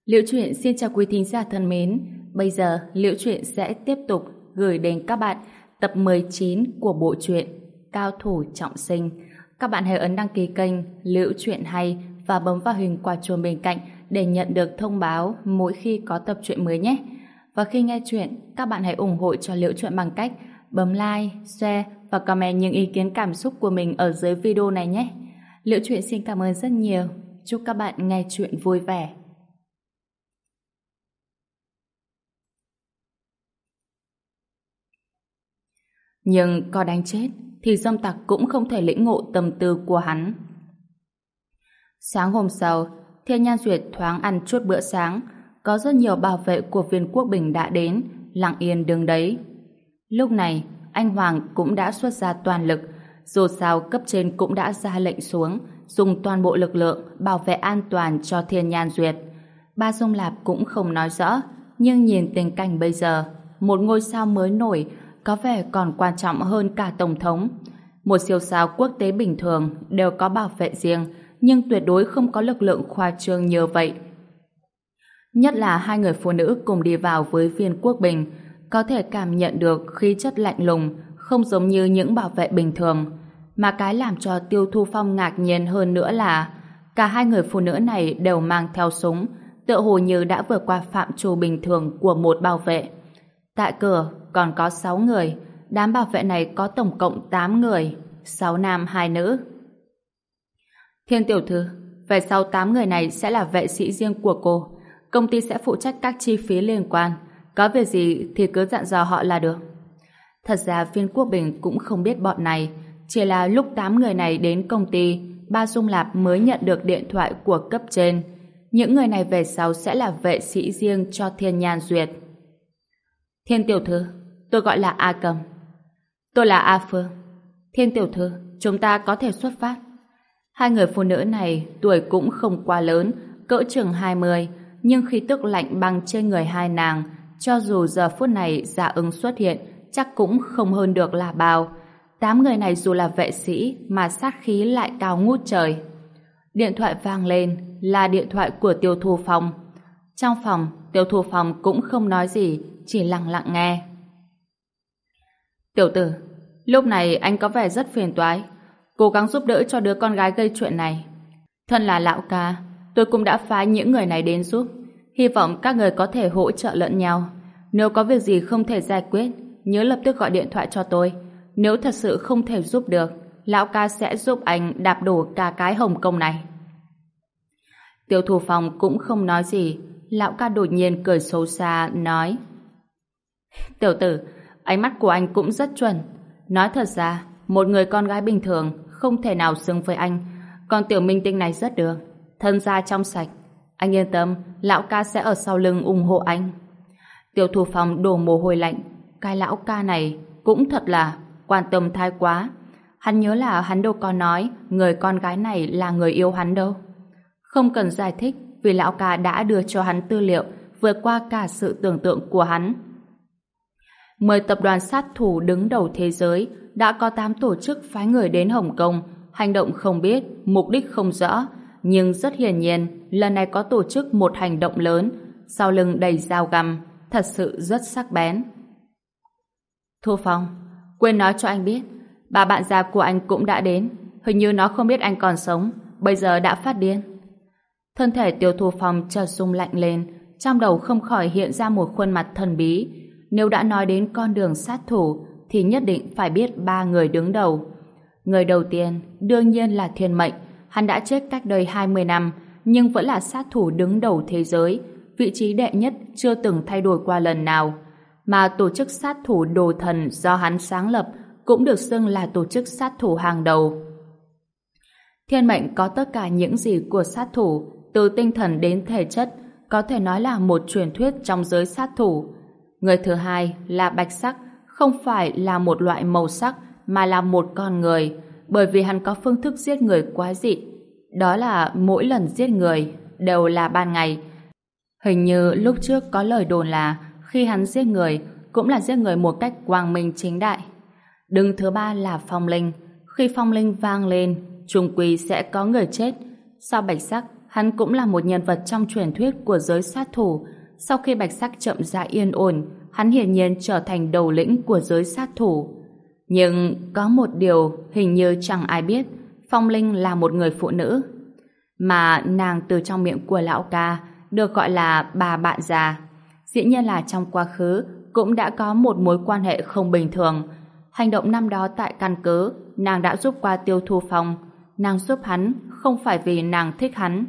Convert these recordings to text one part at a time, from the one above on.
Liễu Chuyện xin chào quý thính giả thân mến. Bây giờ Liễu Chuyện sẽ tiếp tục gửi đến các bạn tập 19 của bộ truyện Cao thủ trọng sinh. Các bạn hãy ấn đăng ký kênh Liễu Chuyện Hay và bấm vào hình quả chuông bên cạnh để nhận được thông báo mỗi khi có tập truyện mới nhé. Và khi nghe chuyện, các bạn hãy ủng hộ cho Liễu Chuyện bằng cách bấm like, share và comment những ý kiến cảm xúc của mình ở dưới video này nhé. Liễu Chuyện xin cảm ơn rất nhiều. Chúc các bạn nghe chuyện vui vẻ. Nhưng có đánh chết thì dâm tặc cũng không thể lĩnh ngộ tâm tư của hắn. Sáng hôm sau, Thiên Nhan Duyệt thoáng ăn chút bữa sáng. Có rất nhiều bảo vệ của Viên Quốc Bình đã đến, lặng yên đứng đấy. Lúc này, anh Hoàng cũng đã xuất ra toàn lực. Dù sao cấp trên cũng đã ra lệnh xuống, dùng toàn bộ lực lượng bảo vệ an toàn cho Thiên Nhan Duyệt. Ba Dung Lạp cũng không nói rõ, nhưng nhìn tình cảnh bây giờ, một ngôi sao mới nổi có vẻ còn quan trọng hơn cả Tổng thống. Một siêu sao quốc tế bình thường đều có bảo vệ riêng, nhưng tuyệt đối không có lực lượng khoa trương như vậy. Nhất là hai người phụ nữ cùng đi vào với Viên Quốc Bình, có thể cảm nhận được khí chất lạnh lùng, không giống như những bảo vệ bình thường. Mà cái làm cho Tiêu Thu Phong ngạc nhiên hơn nữa là cả hai người phụ nữ này đều mang theo súng, tựa hồ như đã vượt qua phạm trù bình thường của một bảo vệ. Tại cửa còn có 6 người, đám bảo vệ này có tổng cộng 8 người, 6 nam 2 nữ. Thiên tiểu thư, về sau 8 người này sẽ là vệ sĩ riêng của cô. Công ty sẽ phụ trách các chi phí liên quan. Có việc gì thì cứ dặn dò họ là được. Thật ra Viên Quốc Bình cũng không biết bọn này. Chỉ là lúc 8 người này đến công ty, Ba Dung Lạp mới nhận được điện thoại của cấp trên. Những người này về sau sẽ là vệ sĩ riêng cho Thiên Nhan Duyệt. Thiên tiểu thư, tôi gọi là A Cầm. Tôi là A Phương. Thiên tiểu thư, chúng ta có thể xuất phát. Hai người phụ nữ này tuổi cũng không quá lớn, cỡ chừng 20, nhưng khí tức lạnh băng trên người hai nàng, cho dù giờ phút này Dạ Ứng xuất hiện, chắc cũng không hơn được là bao. 8 người này dù là vệ sĩ mà sát khí lại cao ngút trời. Điện thoại vang lên là điện thoại của Tiêu Thu Phong. Trong phòng, Tiêu Thu Phong cũng không nói gì, chỉ lặng lặng nghe. Tiểu tử, lúc này anh có vẻ rất phiền toái, cố gắng giúp đỡ cho đứa con gái gây chuyện này. Thân là lão ca, tôi cũng đã phái những người này đến giúp, hy vọng các người có thể hỗ trợ lẫn nhau. Nếu có việc gì không thể giải quyết, nhớ lập tức gọi điện thoại cho tôi. Nếu thật sự không thể giúp được, lão ca sẽ giúp anh đạp đổ cả cái Hồng Kông này. Tiêu Thu Phong cũng không nói gì, lão ca đột nhiên cười xấu xa nói: Tiểu tử, ánh mắt của anh cũng rất chuẩn. Nói thật ra, một người con gái bình thường không thể nào xứng với anh, còn tiểu minh tinh này rất được, thân gia trong sạch. Anh yên tâm, lão ca sẽ ở sau lưng ủng hộ anh. Tiêu Thu Phong đổ mồ hôi lạnh. Cái lão ca này cũng thật là quan tâm thái quá. Hắn nhớ là hắn đâu có nói người con gái này là người yêu hắn đâu. Không cần giải thích, vì lão ca đã đưa cho hắn tư liệu vượt qua cả sự tưởng tượng của hắn. 10 tập đoàn sát thủ đứng đầu thế giới, đã có 8 tổ chức phái người đến Hồng Kông, hành động không biết, mục đích không rõ, nhưng rất hiển nhiên, lần này có tổ chức một hành động lớn, sau lưng đầy dao găm, thật sự rất sắc bén. Thu Phong, quên nói cho anh biết, bà bạn già của anh cũng đã đến, hình như nó không biết anh còn sống, bây giờ đã phát điên. Thân thể Tiêu Thu Phong chợt rung lạnh lên, trong đầu không khỏi hiện ra một khuôn mặt thần bí. Nếu đã nói đến con đường sát thủ thì nhất định phải biết 3 người đứng đầu. Người đầu tiên đương nhiên là Thiên Mệnh. Hắn đã chết cách đây 20 năm nhưng vẫn là sát thủ đứng đầu thế giới, vị trí đệ nhất chưa từng thay đổi qua lần nào. Mà tổ chức sát thủ Đồ Thần do hắn sáng lập cũng được xưng là tổ chức sát thủ hàng đầu. Thiên Mệnh có tất cả những gì của sát thủ, từ tinh thần đến thể chất, có thể nói là một truyền thuyết trong giới sát thủ. Người thứ hai là Bạch Sắc, không phải là một loại màu sắc mà là một con người, bởi vì hắn có phương thức giết người quái dị. Đó là mỗi lần giết người đều là ban ngày. Hình như lúc trước có lời đồn là khi hắn giết người cũng là giết người một cách quang minh chính đại. Đứng thứ ba là Phong Linh. Khi Phong Linh vang lên, chung quy sẽ có người chết. Sau Bạch Sắc, Hắn cũng là một nhân vật trong truyền thuyết của giới sát thủ. Sau khi Bạch Sắc chậm rãi yên ổn, hắn hiển nhiên trở thành đầu lĩnh của giới sát thủ. Nhưng có một điều hình như chẳng ai biết, Phong Linh là một người phụ nữ. Mà nàng từ trong miệng của lão ca được gọi là bà bạn già. Dĩ nhiên là trong quá khứ cũng đã có một mối quan hệ không bình thường. Hành động năm đó tại căn cứ, nàng đã giúp qua Tiêu Thu Phong. Nàng giúp hắn không phải vì nàng thích hắn.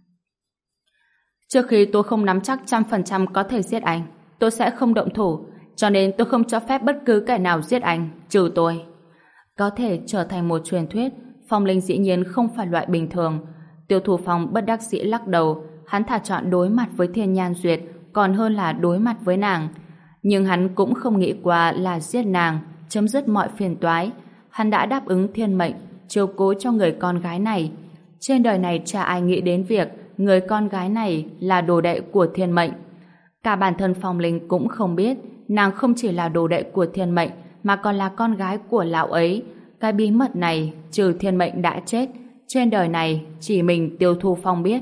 Trước khi tôi không nắm chắc 100% có thể giết anh, tôi sẽ không động thủ, cho nên tôi không cho phép bất cứ kẻ nào giết anh, trừ tôi. Có thể trở thành một truyền thuyết, Phong Linh dĩ nhiên không phải loại bình thường. Tiêu Thu Phong bất đắc dĩ lắc đầu, hắn thà chọn đối mặt với Thiên Nhan Duyệt còn hơn là đối mặt với nàng. Nhưng hắn cũng không nghĩ qua là giết nàng, chấm dứt mọi phiền toái. Hắn đã đáp ứng thiên mệnh, chiếu cố cho người con gái này. Trên đời này chả ai nghĩ đến việc người con gái này là đồ đệ của thiên mệnh. Cả bản thân Phong Linh cũng không biết nàng không chỉ là đồ đệ của thiên mệnh mà còn là con gái của lão ấy. Cái bí mật này trừ thiên mệnh đã chết, trên đời này chỉ mình Tiêu Thu Phong biết.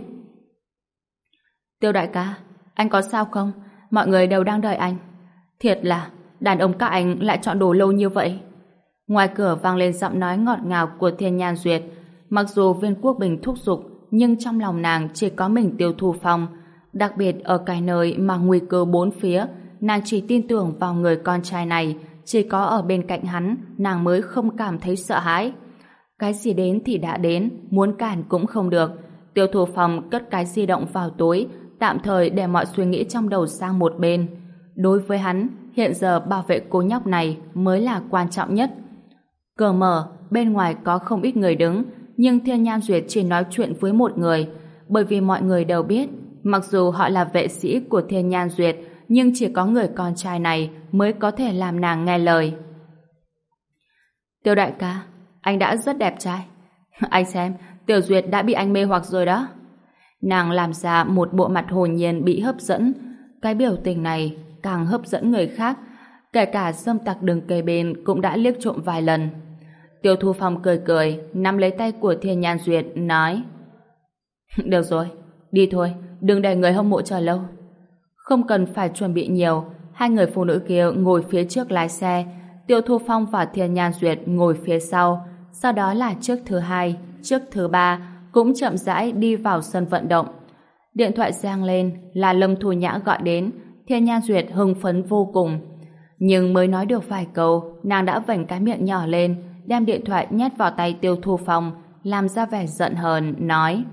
Tiêu đại ca, anh có sao không? Mọi người đều đang đợi anh. Thiệt là đàn ông các anh lại chọn đồ lâu như vậy. Ngoài cửa vang lên giọng nói ngọt ngào của Thiên Nhan Duyệt. Mặc dù Viên Quốc Bình thúc giục, nhưng trong lòng nàng chỉ có mình Tiêu Thu Phong. Đặc biệt ở cái nơi mà nguy cơ bốn phía, nàng chỉ tin tưởng vào người con trai này. Chỉ có ở bên cạnh hắn, nàng mới không cảm thấy sợ hãi. Cái gì đến thì đã đến, muốn cản cũng không được. Tiêu Thu Phong cất cái di động vào túi, tạm thời để mọi suy nghĩ trong đầu sang một bên. Đối với hắn, hiện giờ bảo vệ cô nhóc này mới là quan trọng nhất. Cửa mở, bên ngoài có không ít người đứng, nhưng Thiên Nhan Duyệt chỉ nói chuyện với một người, bởi vì mọi người đều biết, mặc dù họ là vệ sĩ của Thiên Nhan Duyệt, nhưng chỉ có người con trai này mới có thể làm nàng nghe lời. Tiêu đại ca, anh đã rất đẹp trai. Anh xem, Tiểu Duyệt đã bị anh mê hoặc rồi đó. Nàng làm ra một bộ mặt hồn nhiên bị hấp dẫn. Cái biểu tình này càng hấp dẫn người khác. Kể cả dâm tặc đứng kề bên cũng đã liếc trộm vài lần. Tiêu Thu Phong cười cười, nắm lấy tay của Thiên Nhan Duyệt, nói: Được rồi, đi thôi, đừng để người hâm mộ chờ lâu. Không cần phải chuẩn bị nhiều, hai người phụ nữ kia ngồi phía trước lái xe, Tiêu Thu Phong và Thiên Nhan Duyệt ngồi phía sau, sau đó là chiếc thứ hai, chiếc thứ ba cũng chậm rãi đi vào sân vận động. Điện thoại reng lên là Lâm Thu Nhã gọi đến. Thiên Nhan Duyệt hưng phấn vô cùng, nhưng mới nói được vài câu, nàng đã vểnh cái miệng nhỏ lên, đem điện thoại nhét vào tay Tiêu Thu Phong, làm ra vẻ giận hờn, nói: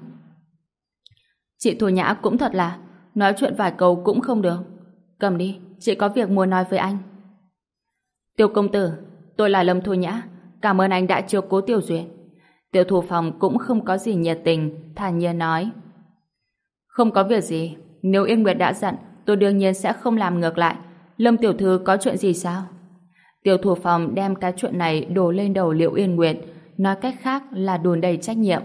Chị Thu Nhã cũng thật là, nói chuyện vài câu cũng không được. Cầm đi, chị có việc muốn nói với anh. Tiêu công tử, tôi là Lâm Thu Nhã, cảm ơn anh đã chiếu cố Tiêu Duyệt. Tiêu Thu Phong cũng không có gì nhiệt tình, thản nhiên nói: Không có việc gì, nếu Yên Nguyệt đã giận, tôi đương nhiên sẽ không làm ngược lại. Lâm tiểu thư có chuyện gì sao? Tiêu Thu Phong đem cái chuyện này đổ lên đầu Liễu Yên Nguyệt, nói cách khác là đùn đầy trách nhiệm.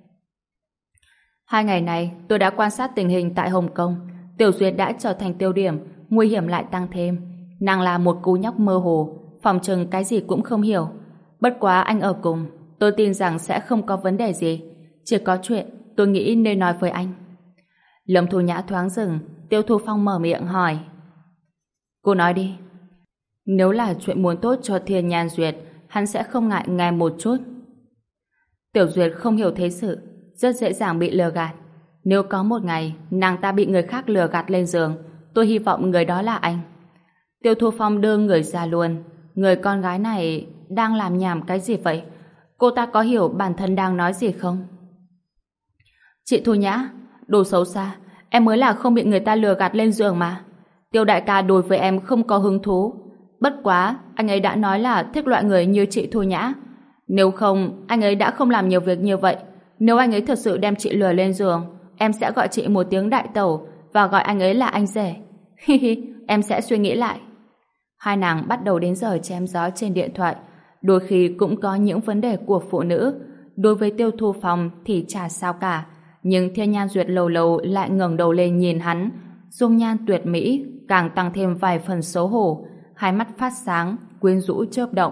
2 ngày này, tôi đã quan sát tình hình tại Hồng Kông. Tiểu Duyệt đã trở thành tiêu điểm, nguy hiểm lại tăng thêm. Nàng là một cô nhóc mơ hồ, phòng chừng cái gì cũng không hiểu. Bất quá anh ở cùng, tôi tin rằng sẽ không có vấn đề gì. Chỉ có chuyện tôi nghĩ nên nói với anh. Lâm Thu Nhã thoáng dừng, Tiêu Thu Phong mở miệng hỏi: Cô nói đi. Nếu là chuyện muốn tốt cho Thiên Nhan Duyệt, hắn sẽ không ngại nghe một chút. Tiểu Duyệt không hiểu thế sự, rất dễ dàng bị lừa gạt. Nếu có một ngày nàng ta bị người khác lừa gạt lên giường, tôi hy vọng người đó là anh. Tiêu Thu Phong đưa người ra luôn. Người con gái này đang làm nhảm cái gì vậy? Cô ta có hiểu bản thân đang nói gì không? Chị Thu Nhã, đồ xấu xa, em mới là không bị người ta lừa gạt lên giường mà. Tiêu đại ca đối với em không có hứng thú. Bất quá, anh ấy đã nói là thích loại người như chị Thu Nhã. Nếu không, anh ấy đã không làm nhiều việc như vậy. Nếu anh ấy thật sự đem chị lừa lên giường, em sẽ gọi chị một tiếng đại tẩu và gọi anh ấy là anh rể. Hi hi, em sẽ suy nghĩ lại. Hai nàng bắt đầu đến giờ chém gió trên điện thoại. Đôi khi cũng có những vấn đề của phụ nữ. Đối với Tiêu Thu Phong thì chả sao cả. Nhưng Thiên Nhan Duyệt lâu lâu lại ngẩng đầu lên nhìn hắn. Dung nhan tuyệt mỹ càng tăng thêm vài phần xấu hổ. Hai mắt phát sáng, quyến rũ chớp động.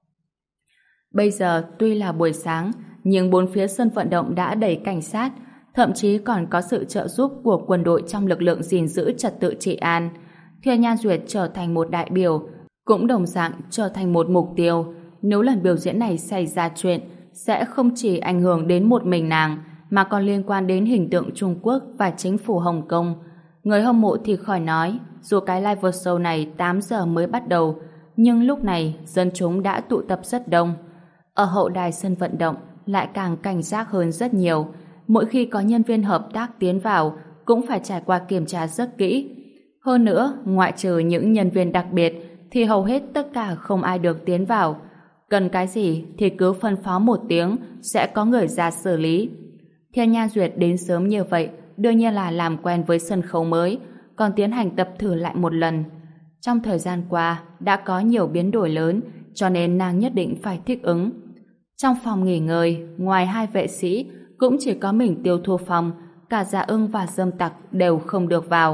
Bây giờ tuy là buổi sáng, nhưng bốn phía sân vận động đã đầy cảnh sát. thậm chí còn có sự trợ giúp của quân đội trong lực lượng gìn giữ trật tự trị an. Thiên Nhan Duyệt trở thành một đại biểu, cũng đồng dạng trở thành một mục tiêu. Nếu lần biểu diễn này xảy ra chuyện, sẽ không chỉ ảnh hưởng đến một mình nàng, mà còn liên quan đến hình tượng Trung Quốc và chính phủ Hồng Kông. Người hâm mộ thì khỏi nói, dù cái live show này 8 giờ mới bắt đầu, nhưng lúc này dân chúng đã tụ tập rất đông. Ở hậu đài sân vận động lại càng cảnh giác hơn rất nhiều. Mỗi khi có nhân viên hợp tác tiến vào, cũng phải trải qua kiểm tra rất kỹ. Hơn nữa, ngoại trừ những nhân viên đặc biệt, thì hầu hết tất cả không ai được tiến vào. Cần cái gì thì cứ phân phó một tiếng, sẽ có người ra xử lý. Thiên Nhan Duyệt đến sớm như vậy, đương nhiên là làm quen với sân khấu mới, còn tiến hành tập thử lại một lần. Trong thời gian qua, đã có nhiều biến đổi lớn, cho nên nàng nhất định phải thích ứng. Trong phòng nghỉ ngơi, ngoài hai vệ sĩ, cũng chỉ có mình Tiêu Thu Phong, cả Dạ Ưng và Dâm Tặc đều không được vào.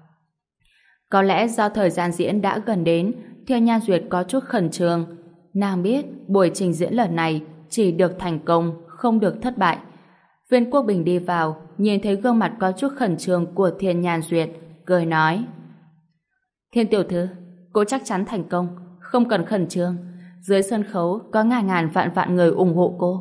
Có lẽ do thời gian diễn đã gần đến, Thiên Nhan Duyệt có chút khẩn trương. Nàng biết buổi trình diễn lần này chỉ được thành công, không được thất bại. Viên Quốc Bình đi vào, nhìn thấy gương mặt có chút khẩn trương của Thiên Nhan Duyệt, cười nói: Thiên tiểu thư, cô chắc chắn thành công, không cần khẩn trương. Dưới sân khấu có ngàn ngàn vạn vạn người ủng hộ cô.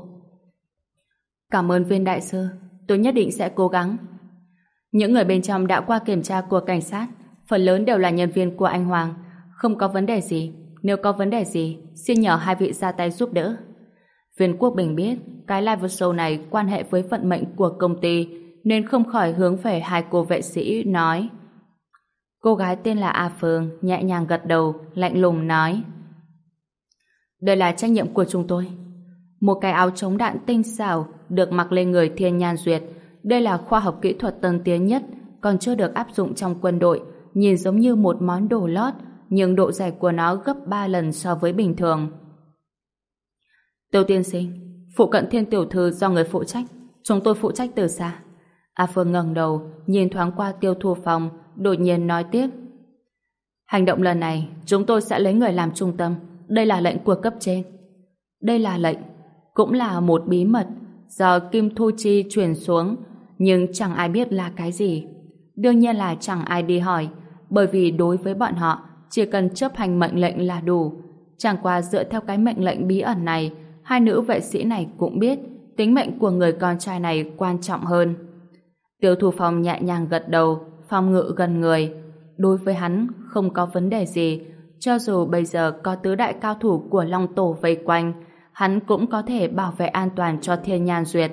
Cảm ơn Viên đại sư, tôi nhất định sẽ cố gắng. Những người bên trong đã qua kiểm tra của cảnh sát, phần lớn đều là nhân viên của anh Hoàng, không có vấn đề gì. Nếu có vấn đề gì, xin nhờ hai vị ra tay giúp đỡ. Viên Quốc Bình biết cái live show này quan hệ với vận mệnh của công ty, nên không khỏi hướng về hai cô vệ sĩ nói. Cô gái tên là A Phương nhẹ nhàng gật đầu, lạnh lùng nói: Đây là trách nhiệm của chúng tôi. Một cái áo chống đạn tinh xảo được mặc lên người Thiên Nhan Duyệt. Đây là khoa học kỹ thuật tân tiến nhất, còn chưa được áp dụng trong quân đội, nhìn giống như một món đồ lót, nhưng độ dày của nó gấp 3 lần so với bình thường. Tiêu tiên sinh, phụ cận Thiên tiểu thư do người phụ trách, chúng tôi phụ trách từ xa. A Phương ngẩng đầu, nhìn thoáng qua Tiêu Thu Phong, đột nhiên nói tiếp: Hành động lần này, chúng tôi sẽ lấy người làm trung tâm. Đây là lệnh của cấp trên. Đây là lệnh, cũng là một bí mật do Kim Thu Chi truyền xuống, nhưng chẳng ai biết là cái gì. Đương nhiên là chẳng ai đi hỏi, bởi vì đối với bọn họ, chỉ cần chấp hành mệnh lệnh là đủ. Chẳng qua dựa theo cái mệnh lệnh bí ẩn này, hai nữ vệ sĩ này cũng biết tính mệnh của người con trai này quan trọng hơn. Tiêu Thu Phong nhẹ nhàng gật đầu, phòng ngự gần người. Đối với hắn không có vấn đề gì, cho dù bây giờ có tứ đại cao thủ của Long Tổ vây quanh, hắn cũng có thể bảo vệ an toàn cho Thiên Nhan Duyệt.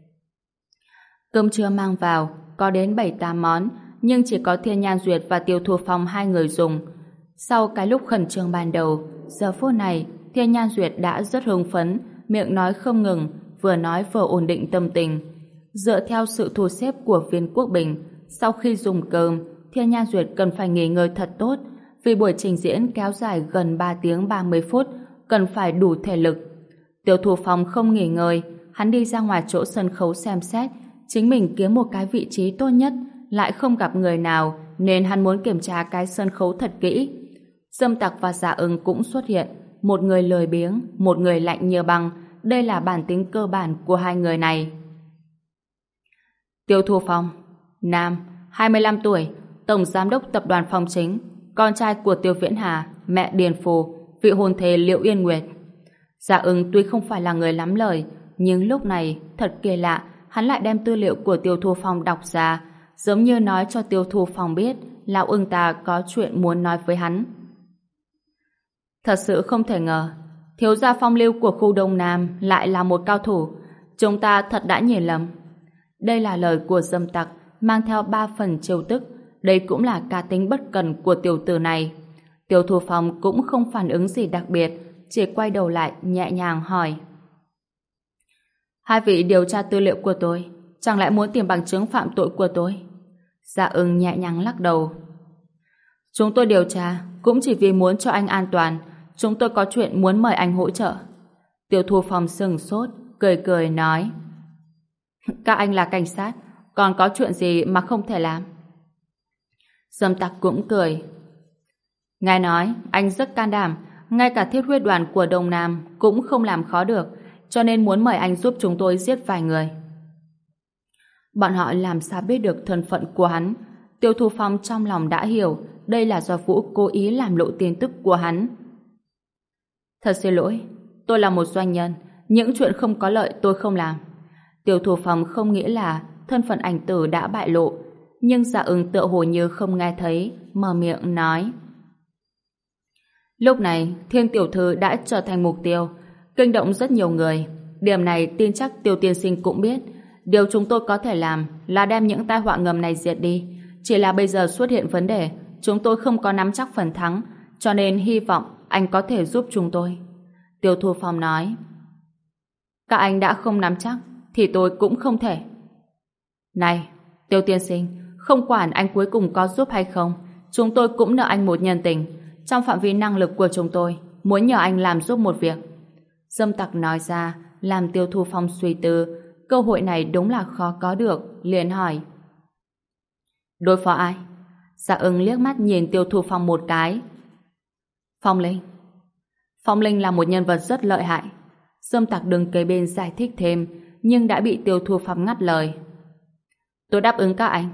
Cơm trưa mang vào có đến 7-8 món, nhưng chỉ có Thiên Nhan Duyệt và Tiêu Thu Phong hai người dùng. Sau cái lúc khẩn trương ban đầu, giờ phút này Thiên Nhan Duyệt đã rất hưng phấn, miệng nói không ngừng, vừa nói vừa ổn định tâm tình. Dựa theo sự thu xếp của Viên Quốc Bình, sau khi dùng cơm, Thiên Nhan Duyệt cần phải nghỉ ngơi thật tốt, vì buổi trình diễn kéo dài gần 3 tiếng 30 phút, cần phải đủ thể lực. Tiêu Thu Phong không nghỉ ngơi, hắn đi ra ngoài chỗ sân khấu xem xét, chính mình kiếm một cái vị trí tốt nhất, lại không gặp người nào, nên hắn muốn kiểm tra cái sân khấu thật kỹ. Dâm Tặc và Dạ Ưng cũng xuất hiện, một người lười biếng, một người lạnh như băng. Đây là bản tính cơ bản của hai người này. Tiêu Thu Phong, nam, 25 tuổi, tổng giám đốc tập đoàn Phong Chính, con trai của Tiêu Viễn Hà, mẹ Điền Phù, vị hôn thê Liễu Yên Nguyệt. Dạ Ưng tuy không phải là người lắm lời, nhưng lúc này thật kỳ lạ, hắn lại đem tư liệu của Tiêu Thu Phong đọc ra, giống như nói cho Tiêu Thu Phong biết lão Ưng ta có chuyện muốn nói với hắn. Thật sự không thể ngờ, thiếu gia phong lưu của khu Đông Nam lại là một cao thủ. Chúng ta thật đã nhìn lầm. Đây là lời của Dâm Tặc, mang theo 3 phần trêu tức. Đây cũng là cá tính bất cần của tiểu tử này. Tiêu Thu Phong cũng không phản ứng gì đặc biệt, chỉ quay đầu lại nhẹ nhàng hỏi: Hai vị điều tra tư liệu của tôi, chẳng lẽ muốn tìm bằng chứng phạm tội của tôi? Dạ Ưng nhẹ nhàng lắc đầu. Chúng tôi điều tra cũng chỉ vì muốn cho anh an toàn. Chúng tôi có chuyện muốn mời anh hỗ trợ. Tiêu Thu Phong sừng sốt, cười cười nói: Các anh là cảnh sát, còn có chuyện gì mà không thể làm? Dâm Tặc cũng cười. Ngài nói anh rất can đảm, ngay cả thiết huyết đoàn của Đông Nam cũng không làm khó được, cho nên muốn mời anh giúp chúng tôi giết vài người. Bọn họ làm sao biết được thân phận của hắn? Tiêu Thu Phong trong lòng đã hiểu đây là do Vũ cố ý làm lộ tin tức của hắn. Thật xin lỗi, tôi là một doanh nhân, những chuyện không có lợi tôi không làm. Tiêu Thu Phong không nghĩ là thân phận ảnh tử đã bại lộ, nhưng Dạ Ưng tựa hồ như không nghe thấy, mở miệng nói. Lúc này, Thiên tiểu thư đã trở thành mục tiêu, kinh động rất nhiều người. Điểm này tin chắc Tiêu tiên sinh cũng biết. Điều chúng tôi có thể làm là đem những tai họa ngầm này diệt đi. Chỉ là bây giờ xuất hiện vấn đề, chúng tôi không có nắm chắc phần thắng, cho nên hy vọng anh có thể giúp chúng tôi. Tiêu Thu Phong nói. Các anh đã không nắm chắc, thì tôi cũng không thể. Này, Tiêu tiên sinh, không quản anh cuối cùng có giúp hay không, chúng tôi cũng nợ anh một nhân tình. Trong phạm vi năng lực của chúng tôi, muốn nhờ anh làm giúp một việc. Dâm Tặc nói ra, làm Tiêu Thu Phong suy tư. Cơ hội này đúng là khó có được, liền hỏi. Đối phó ai? Dạ Ưng liếc mắt nhìn Tiêu Thu Phong một cái. Phong Linh. Phong Linh là một nhân vật rất lợi hại. Dâm Tặc đứng kế bên giải thích thêm, nhưng đã bị Tiêu Thu Phong ngắt lời. Tôi đáp ứng các anh.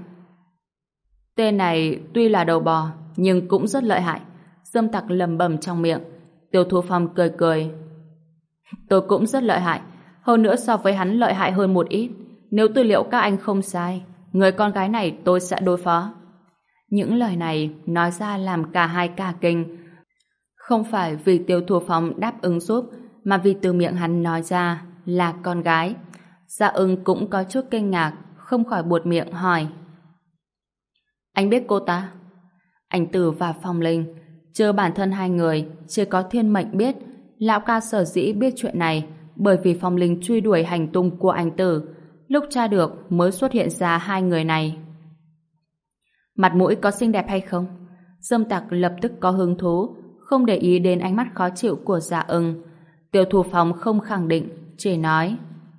Tên này tuy là đầu bò, nhưng cũng rất lợi hại. Dâm Tặc lẩm bẩm trong miệng. Tiêu Thu Phong cười cười. Tôi cũng rất lợi hại, hơn nữa so với hắn lợi hại hơn một ít. Nếu tư liệu các anh không sai, người con gái này tôi sẽ đối phó. Những lời này nói ra làm cả hai cả kinh. Không phải vì Tiêu Thu Phong đáp ứng giúp, mà vì từ miệng hắn nói ra là con gái. Dạ Ưng cũng có chút kinh ngạc, không khỏi buột miệng hỏi. Anh biết cô ta? Ảnh Tử và Phong Linh, trừ bản thân hai người, chỉ có Thiên Mệnh biết. Lão ca sở dĩ biết chuyện này bởi vì Phong Linh truy đuổi hành tung của Ảnh Tử. Lúc tra được mới xuất hiện ra hai người này. Mặt mũi có xinh đẹp hay không? Dâm Tặc lập tức có hứng thú, không để ý đến ánh mắt khó chịu của Dạ Ưng. Tiêu Thu Phong không khẳng định, chỉ nói.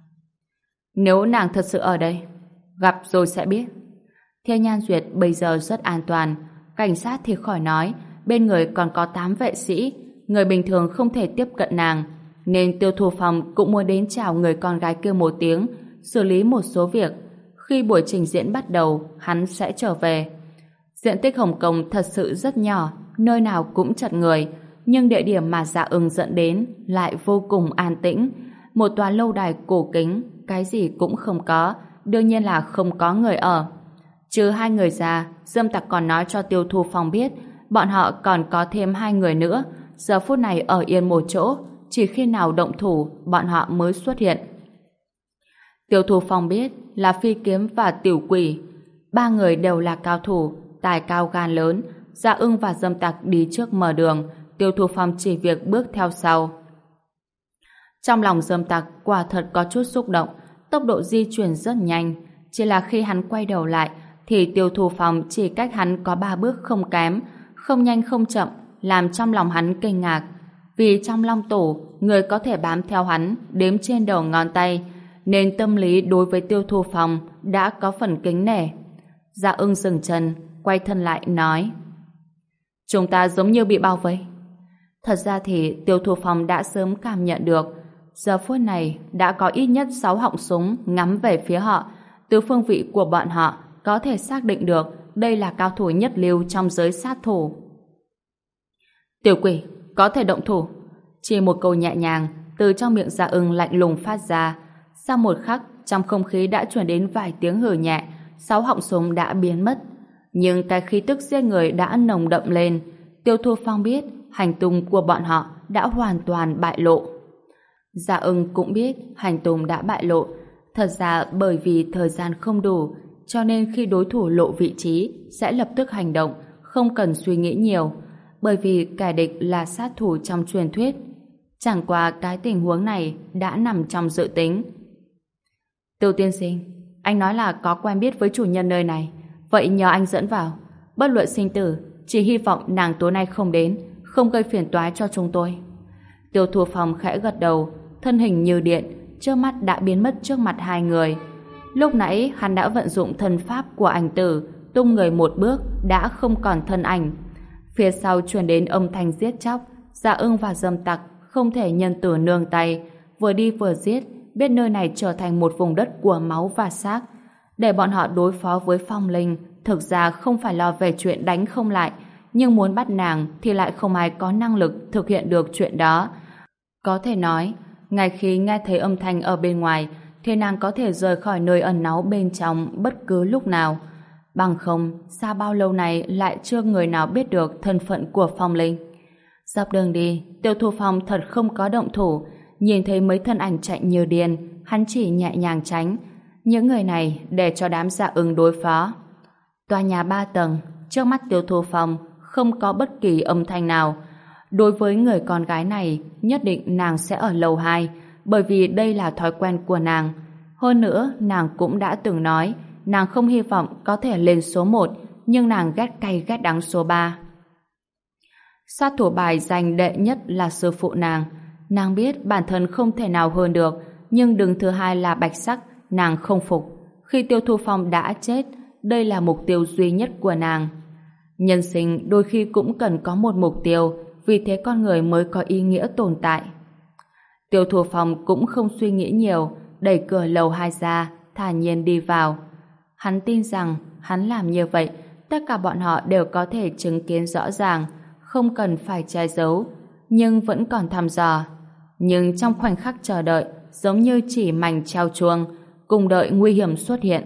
Nếu nàng thật sự ở đây, gặp rồi sẽ biết. Thiên Nhan Duyệt bây giờ rất an toàn, cảnh sát thì khỏi nói, bên người còn có 8 vệ sĩ, người bình thường không thể tiếp cận nàng, nên Tiêu Thu Phong cũng muốn đến chào người con gái kia một tiếng, xử lý một số việc. Khi buổi trình diễn bắt đầu, hắn sẽ trở về. Diện tích Hồng Kông thật sự rất nhỏ, nơi nào cũng chật người, nhưng địa điểm mà Dạ Ưng dẫn đến lại vô cùng an tĩnh. Một tòa lâu đài cổ kính, cái gì cũng không có, đương nhiên là không có người ở. Trừ hai người ra, Dâm Tặc còn nói cho Tiêu Thu Phong biết bọn họ còn có thêm 2 người nữa, giờ phút này ở yên một chỗ, chỉ khi nào động thủ bọn họ mới xuất hiện. Tiêu Thu Phong biết là Phi Kiếm và Tiểu Quỷ, 3 người đều là cao thủ, tài cao gan lớn. Dạ Ưng và Dâm Tặc đi trước mở đường, Tiêu Thu Phong chỉ việc bước theo sau. Trong lòng Dâm Tặc quả thật có chút xúc động, tốc độ di chuyển rất nhanh, chỉ là khi hắn quay đầu lại thì Tiêu Thu Phong chỉ cách hắn có 3 bước không kém, không nhanh không chậm, làm trong lòng hắn kinh ngạc. Vì trong Long Tổ, người có thể bám theo hắn đếm trên đầu ngón tay, nên tâm lý đối với Tiêu Thu Phong đã có phần kính nể. Dạ Ưng dừng chân, quay thân lại nói. Chúng ta giống như bị bao vây. Thật ra thì Tiêu Thu Phong đã sớm cảm nhận được, giờ phút này đã có ít nhất 6 họng súng ngắm về phía họ. Từ phương vị của bọn họ có thể xác định được đây là cao thủ nhất lưu trong giới sát thủ. Tiểu Quỷ, có thể động thủ. Chỉ một câu nhẹ nhàng từ trong miệng Dạ Ưng lạnh lùng phát ra. Sau một khắc, trong không khí đã truyền đến vài tiếng hừ nhẹ, 6 họng súng đã biến mất. Nhưng cái khí tức giết người đã nồng đậm lên. Tiêu Thu Phong biết hành tung của bọn họ đã hoàn toàn bại lộ. Dạ Ưng cũng biết hành tung đã bại lộ. Thật ra bởi vì thời gian không đủ, cho nên khi đối thủ lộ vị trí sẽ lập tức hành động, không cần suy nghĩ nhiều. Bởi vì kẻ địch là sát thủ trong truyền thuyết. Chẳng qua cái tình huống này đã nằm trong dự tính. Tiêu tiên sinh, anh nói là có quen biết với chủ nhân nơi này, vậy nhờ anh dẫn vào. Bất luận sinh tử, chỉ hy vọng nàng tối nay không đến, không gây phiền toái cho chúng tôi. Tiêu Thu Phong khẽ gật đầu, thân hình như điện, trước mắt đã biến mất trước mặt hai người. Lúc nãy hắn đã vận dụng thân pháp của Ảnh Tử, tung người một bước đã không còn thân ảnh. Phía sau truyền đến âm thanh giết chóc. Dạ Ưng và Dâm Tặc không thể nhân từ nương tay, vừa đi vừa giết, biết nơi này trở thành một vùng đất của máu và xác. Để bọn họ đối phó với Phong Linh thực ra không phải lo về chuyện đánh không lại, nhưng muốn bắt nàng thì lại không ai có năng lực thực hiện được chuyện đó. Có thể nói, ngay khi nghe thấy âm thanh ở bên ngoài thì nàng có thể rời khỏi nơi ẩn náu bên trong bất cứ lúc nào. Bằng không, sao bao lâu này lại chưa người nào biết được thân phận của Phong Linh. Dọc đường đi, Tiêu Thu Phong thật không có động thủ. Nhìn thấy mấy thân ảnh chạy như điên, hắn chỉ nhẹ nhàng tránh. Những người này để cho đám Dạ Ưng đối phó. Tòa nhà 3 tầng, trước mắt Tiêu Thu Phong không có bất kỳ âm thanh nào. Đối với người con gái này, nhất định nàng sẽ ở lầu 2, bởi vì đây là thói quen của nàng. Hơn nữa, nàng cũng đã từng nói, nàng không hy vọng có thể lên số 1, nhưng nàng ghét cay ghét đắng số 3. Sát thủ bài giành đệ nhất là sư phụ nàng. Nàng biết bản thân không thể nào hơn được, nhưng đứng thứ hai là Bạch Sắc, nàng không phục. Khi Tiêu Thu Phong đã chết, đây là mục tiêu duy nhất của nàng. Nhân sinh đôi khi cũng cần có một mục tiêu, vì thế con người mới có ý nghĩa tồn tại. Tiêu Thu Phong cũng không suy nghĩ nhiều, đẩy cửa lầu 2 ra, thản nhiên đi vào. Hắn tin rằng hắn làm như vậy, tất cả bọn họ đều có thể chứng kiến rõ ràng, không cần phải che giấu, nhưng vẫn còn thăm dò. Nhưng trong khoảnh khắc chờ đợi, giống như chỉ mảnh treo chuông, cùng đợi nguy hiểm xuất hiện.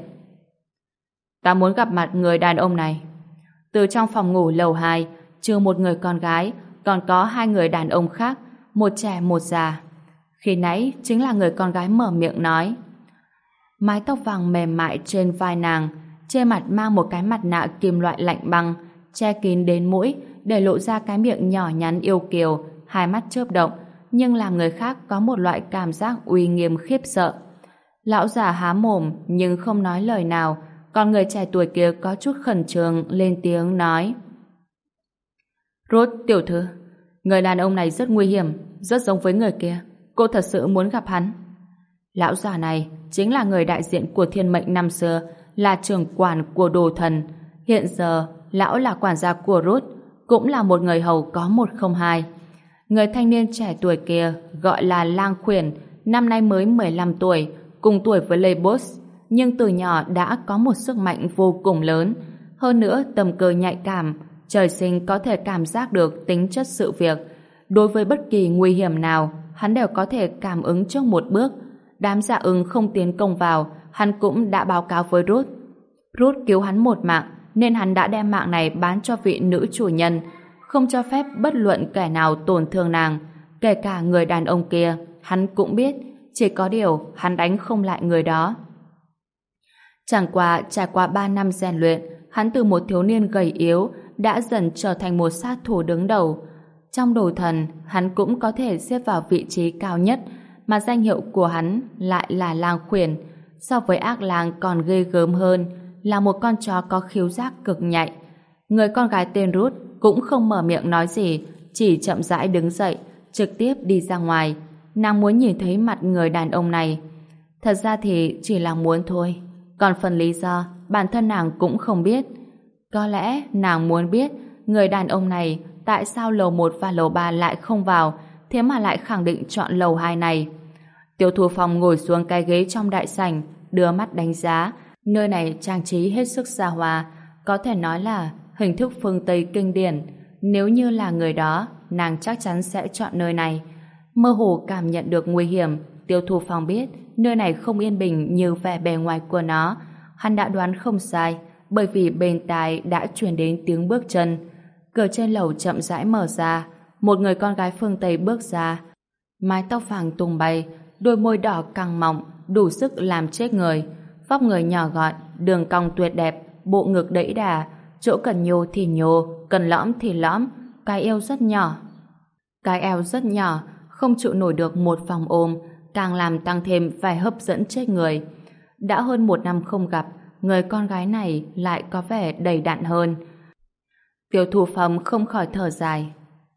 Ta muốn gặp mặt người đàn ông này. Từ trong phòng ngủ lầu 2, trừ một người con gái, còn có 2 người đàn ông khác, một trẻ một già. Khi nãy chính là người con gái mở miệng nói. Mái tóc vàng mềm mại trên vai nàng, trên mặt mang một cái mặt nạ kim loại lạnh băng, che kín đến mũi để lộ ra cái miệng nhỏ nhắn yêu kiều, hai mắt chớp động, nhưng làm người khác có một loại cảm giác uy nghiêm khiếp sợ. Lão già há mồm nhưng không nói lời nào, còn người trẻ tuổi kia có chút khẩn trương lên tiếng nói. Rốt tiểu thư, người đàn ông này rất nguy hiểm, rất giống với người kia. Cô thật sự muốn gặp hắn. Lão già này chính là người đại diện của thiên mệnh năm xưa, là trưởng quản của đồ thần. Hiện giờ, lão là quản gia của Rốt, cũng là một người hầu có 102. Người thanh niên trẻ tuổi kia gọi là Lang Khuyển, năm nay mới 15 tuổi, cùng tuổi với Lê Boss, nhưng từ nhỏ đã có một sức mạnh vô cùng lớn. Hơn nữa, tầm cơ nhạy cảm, trời sinh có thể cảm giác được tính chất sự việc. Đối với bất kỳ nguy hiểm nào, hắn đều có thể cảm ứng trước một bước. Đám Dạ Ưng không tiến công vào, hắn cũng đã báo cáo với Ruth. Ruth cứu hắn một mạng, nên hắn đã đem mạng này bán cho vị nữ chủ nhân, không cho phép bất luận kẻ nào tổn thương nàng, kể cả người đàn ông kia. Hắn cũng biết, chỉ có điều hắn đánh không lại người đó. Chẳng qua trải qua 3 năm rèn luyện, hắn từ một thiếu niên gầy yếu đã dần trở thành một sát thủ đứng đầu. Trong đồ thần, hắn cũng có thể xếp vào vị trí cao nhất, mà danh hiệu của hắn lại là Lang Khuyển. So với ác lang còn ghê gớm hơn, là một con chó có khiếu giác cực nhạy. Người con gái tên Ruth cũng không mở miệng nói gì, chỉ chậm rãi đứng dậy, trực tiếp đi ra ngoài. Nàng muốn nhìn thấy mặt người đàn ông này. Thật ra thì chỉ là muốn thôi. Còn phần lý do, bản thân nàng cũng không biết. Có lẽ nàng muốn biết người đàn ông này tại sao lầu 1 và lầu 3 lại không vào, thế mà lại khẳng định chọn lầu 2 này. Tiêu Thu Phong ngồi xuống cái ghế trong đại sảnh, đưa mắt đánh giá. Nơi này trang trí hết sức xa hoa, có thể nói là hình thức phương Tây kinh điển. Nếu như là người đó, nàng chắc chắn sẽ chọn nơi này. Mơ hồ cảm nhận được nguy hiểm, Tiêu Thu Phong biết nơi này không yên bình như vẻ bề ngoài của nó. Hắn đã đoán không sai, bởi vì bên tai đã truyền đến tiếng bước chân. Cửa trên lầu chậm rãi mở ra, một người con gái phương Tây bước ra. Mái tóc vàng tung bay, đôi môi đỏ căng mọng, đủ sức làm chết người. Vóc người nhỏ gọn, đường cong tuyệt đẹp, bộ ngực đẫy đà, chỗ cần nhô thì nhô, cần lõm thì lõm, cái eo rất nhỏ. Cái eo rất nhỏ, không chịu nổi được một vòng ôm, càng làm tăng thêm vẻ hấp dẫn chết người. Đã hơn 1 năm không gặp, người con gái này lại có vẻ đầy đặn hơn. Tiêu Thu Phong không khỏi thở dài.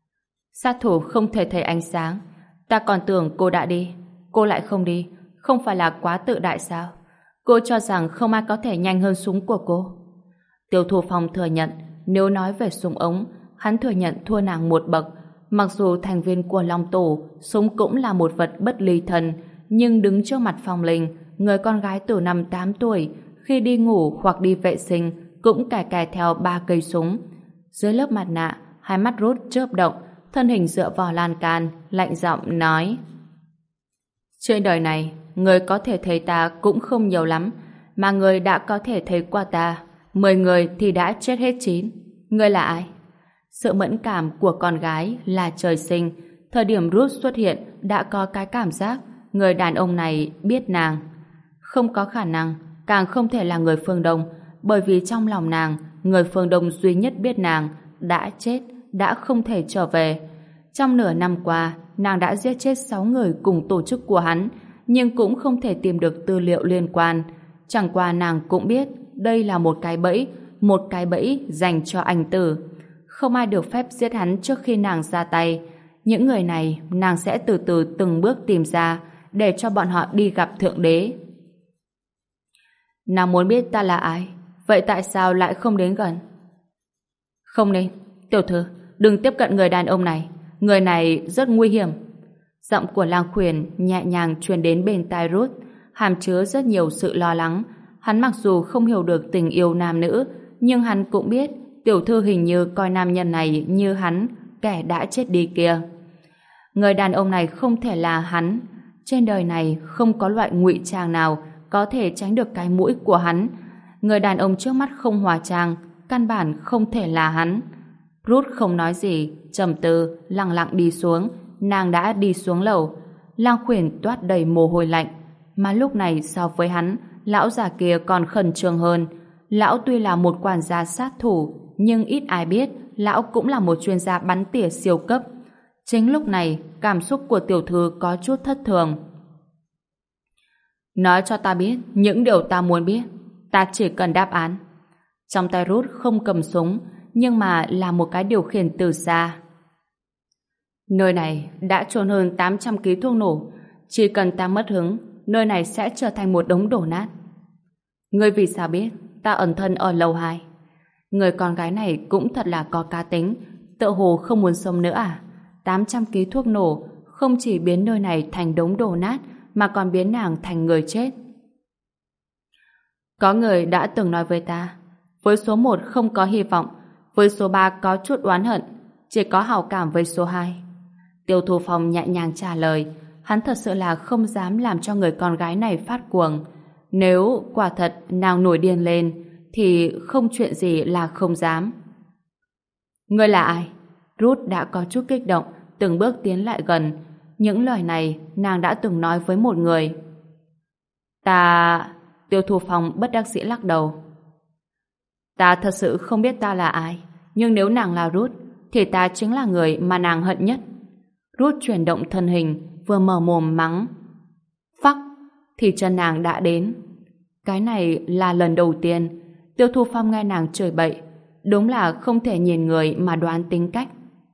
Sát thủ không thể thấy ánh sáng. Ta còn tưởng cô đã đi. Cô lại không đi. Không phải là quá tự đại sao? Cô cho rằng không ai có thể nhanh hơn súng của cô. Tiêu Thu Phong thừa nhận, nếu nói về súng ống, hắn thừa nhận thua nàng một bậc. Mặc dù thành viên của Long Tổ, súng cũng là một vật bất ly thân, nhưng đứng trước mặt Phong Linh, người con gái từ năm 8 tuổi, khi đi ngủ hoặc đi vệ sinh cũng cài cài theo 3 cây súng. Dưới lớp mặt nạ, hai mắt Ruth chớp động, thân hình dựa vào lan can, lạnh giọng nói: trên đời này, người có thể thấy ta cũng không nhiều lắm, mà người đã có thể thấy qua ta, 10 người thì đã chết hết 9. Ngươi là ai? Sự mẫn cảm của con gái là trời sinh. Thời điểm Ruth xuất hiện đã có cái cảm giác người đàn ông này biết nàng. Không có khả năng, càng không thể là người phương Đông, bởi vì trong lòng nàng, người phương Đông duy nhất biết nàng đã chết, đã không thể trở về. Trong nửa năm qua, nàng đã giết chết 6 người cùng tổ chức của hắn, nhưng cũng không thể tìm được tư liệu liên quan. Chẳng qua nàng cũng biết đây là một cái bẫy dành cho anh tử. Không ai được phép giết hắn trước khi nàng ra tay. Những người này nàng sẽ từ từ từng bước tìm ra để cho bọn họ đi gặp Thượng Đế. Nàng muốn biết ta là ai, vậy tại sao lại không đến gần? Không nên, tiểu thư, đừng tiếp cận người đàn ông này. Người này rất nguy hiểm. Giọng của Lang Khuyển nhẹ nhàng truyền đến bên tai Ruth, hàm chứa rất nhiều sự lo lắng. Hắn mặc dù không hiểu được tình yêu nam nữ, nhưng hắn cũng biết tiểu thư hình như coi nam nhân này như hắn, kẻ đã chết đi kia. Người đàn ông này không thể là hắn. Trên đời này không có loại ngụy trang nào có thể tránh được cái mũi của hắn. Người đàn ông trước mắt không hóa trang, căn bản không thể là hắn. Ruth không nói gì, trầm tư, lặng lặng đi xuống. Nàng đã đi xuống lầu. Lang Khuyển toát đầy mồ hôi lạnh. Mà lúc này so với hắn, lão già kia còn khẩn trương hơn. Lão tuy là một quản gia sát thủ, nhưng ít ai biết lão cũng là một chuyên gia bắn tỉa siêu cấp. Chính lúc này, cảm xúc của tiểu thư có chút thất thường. Nói cho ta biết những điều ta muốn biết. Ta chỉ cần đáp án. Trong tay Ruth không cầm súng, nhưng mà là một cái điều khiển từ xa. Nơi này đã chôn hơn 800 ký thuốc nổ. Chỉ cần ta mất hứng, nơi này sẽ trở thành một đống đổ nát. Ngươi vì sao biết ta ẩn thân ở lầu 2? Người con gái này cũng thật là có cá tính, tựa hồ không muốn sống nữa à? 800 ký thuốc nổ không chỉ biến nơi này thành đống đổ nát, mà còn biến nàng thành người chết. Có người đã từng nói với ta, với số 1 không có hy vọng, với số 3 có chút oán hận, chỉ có hảo cảm với số 2. Tiêu Thu Phong nhẹ nhàng trả lời, hắn thật sự là không dám làm cho người con gái này phát cuồng. Nếu quả thật nàng nổi điên lên, thì không chuyện gì là không dám. Ngươi là ai? Ruth đã có chút kích động, từng bước tiến lại gần. Những lời này nàng đã từng nói với một người. Tiêu Thu Phong bất đắc dĩ lắc đầu. Ta thật sự không biết ta là ai, nhưng nếu nàng là Ruth, thì ta chính là người mà nàng hận nhất. Ruth chuyển động thân hình, vừa mở mồm mắng. Phắc, thì chân nàng đã đến. Cái này là lần đầu tiên Tiêu Thu Phong nghe nàng chửi bậy. Đúng là không thể nhìn người mà đoán tính cách.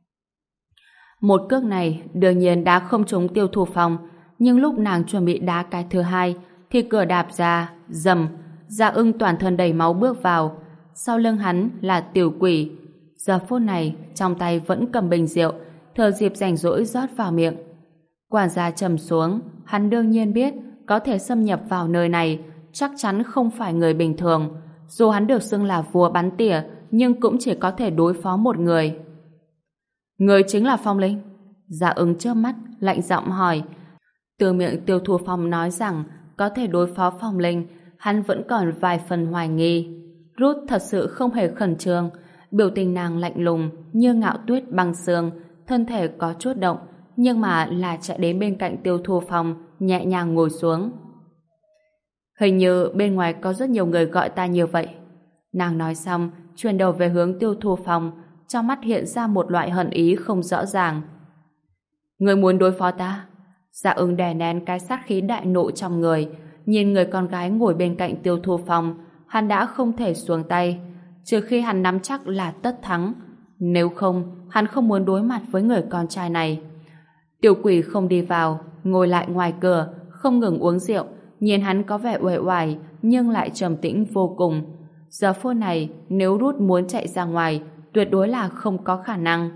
Một cước này đương nhiên đã không trúng Tiêu Thu Phong, nhưng lúc nàng chuẩn bị đá cái thứ hai thì cửa đạp ra, rầm, Dạ Ưng toàn thân đầy máu bước vào. Sau lưng hắn là Tiểu Quỷ. Giờ phút này trong tay vẫn cầm bình rượu, thừa dịp rảnh rỗi rót vào miệng. Quản gia trầm xuống, hắn đương nhiên biết có thể xâm nhập vào nơi này chắc chắn không phải người bình thường. Dù hắn được xưng là vua bắn tỉa, nhưng cũng chỉ có thể đối phó một người. Người chính là Phong Linh? Dạ Ưng chớp mắt, lạnh giọng hỏi. Từ miệng Tiêu Thu Phong nói rằng có thể đối phó Phong Linh, hắn vẫn còn vài phần hoài nghi. Ruth thật sự không hề khẩn trương, biểu tình nàng lạnh lùng như ngạo tuyết băng sương, thân thể có chút động, nhưng mà là chạy đến bên cạnh Tiêu Thu Phong, nhẹ nhàng ngồi xuống. Hình như bên ngoài có rất nhiều người gọi ta như vậy. Nàng nói xong, chuyển đầu về hướng Tiêu Thu Phong, trong mắt hiện ra một loại hận ý không rõ ràng. Người muốn đối phó ta? Dạ Ưng đè nén cái sát khí đại nộ trong người, nhìn người con gái ngồi bên cạnh Tiêu Thu Phong, hắn đã không thể xuống tay, trừ khi hắn nắm chắc là tất thắng. Nếu không, hắn không muốn đối mặt với người con trai này. Tiểu Quỷ không đi vào, ngồi lại ngoài cửa, không ngừng uống rượu, nhìn hắn có vẻ uể oải nhưng lại trầm tĩnh vô cùng. Giờ phút này, nếu Ruth muốn chạy ra ngoài, tuyệt đối là không có khả năng.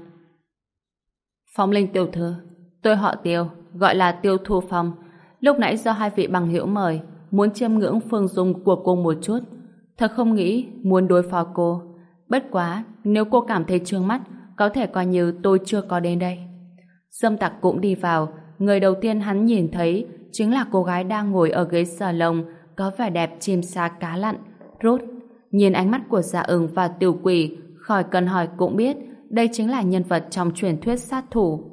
Phong Linh tiểu thư, tôi họ Tiêu, gọi là Tiêu Thu Phong. Lúc nãy do hai vị bằng hữu mời, muốn chiêm ngưỡng phương dung của cô một chút. Thật không nghĩ muốn đối phó cô. Bất quá, nếu cô cảm thấy chướng mắt, có thể coi như tôi chưa có đến đây. Dâm Tặc cũng đi vào. Người đầu tiên hắn nhìn thấy chính là cô gái đang ngồi ở ghế salon, có vẻ đẹp chim sa cá lặn. Ruth. Nhìn ánh mắt của Dạ Ưng và Tiểu Quỷ, khỏi cần hỏi cũng biết đây chính là nhân vật trong truyền thuyết sát thủ.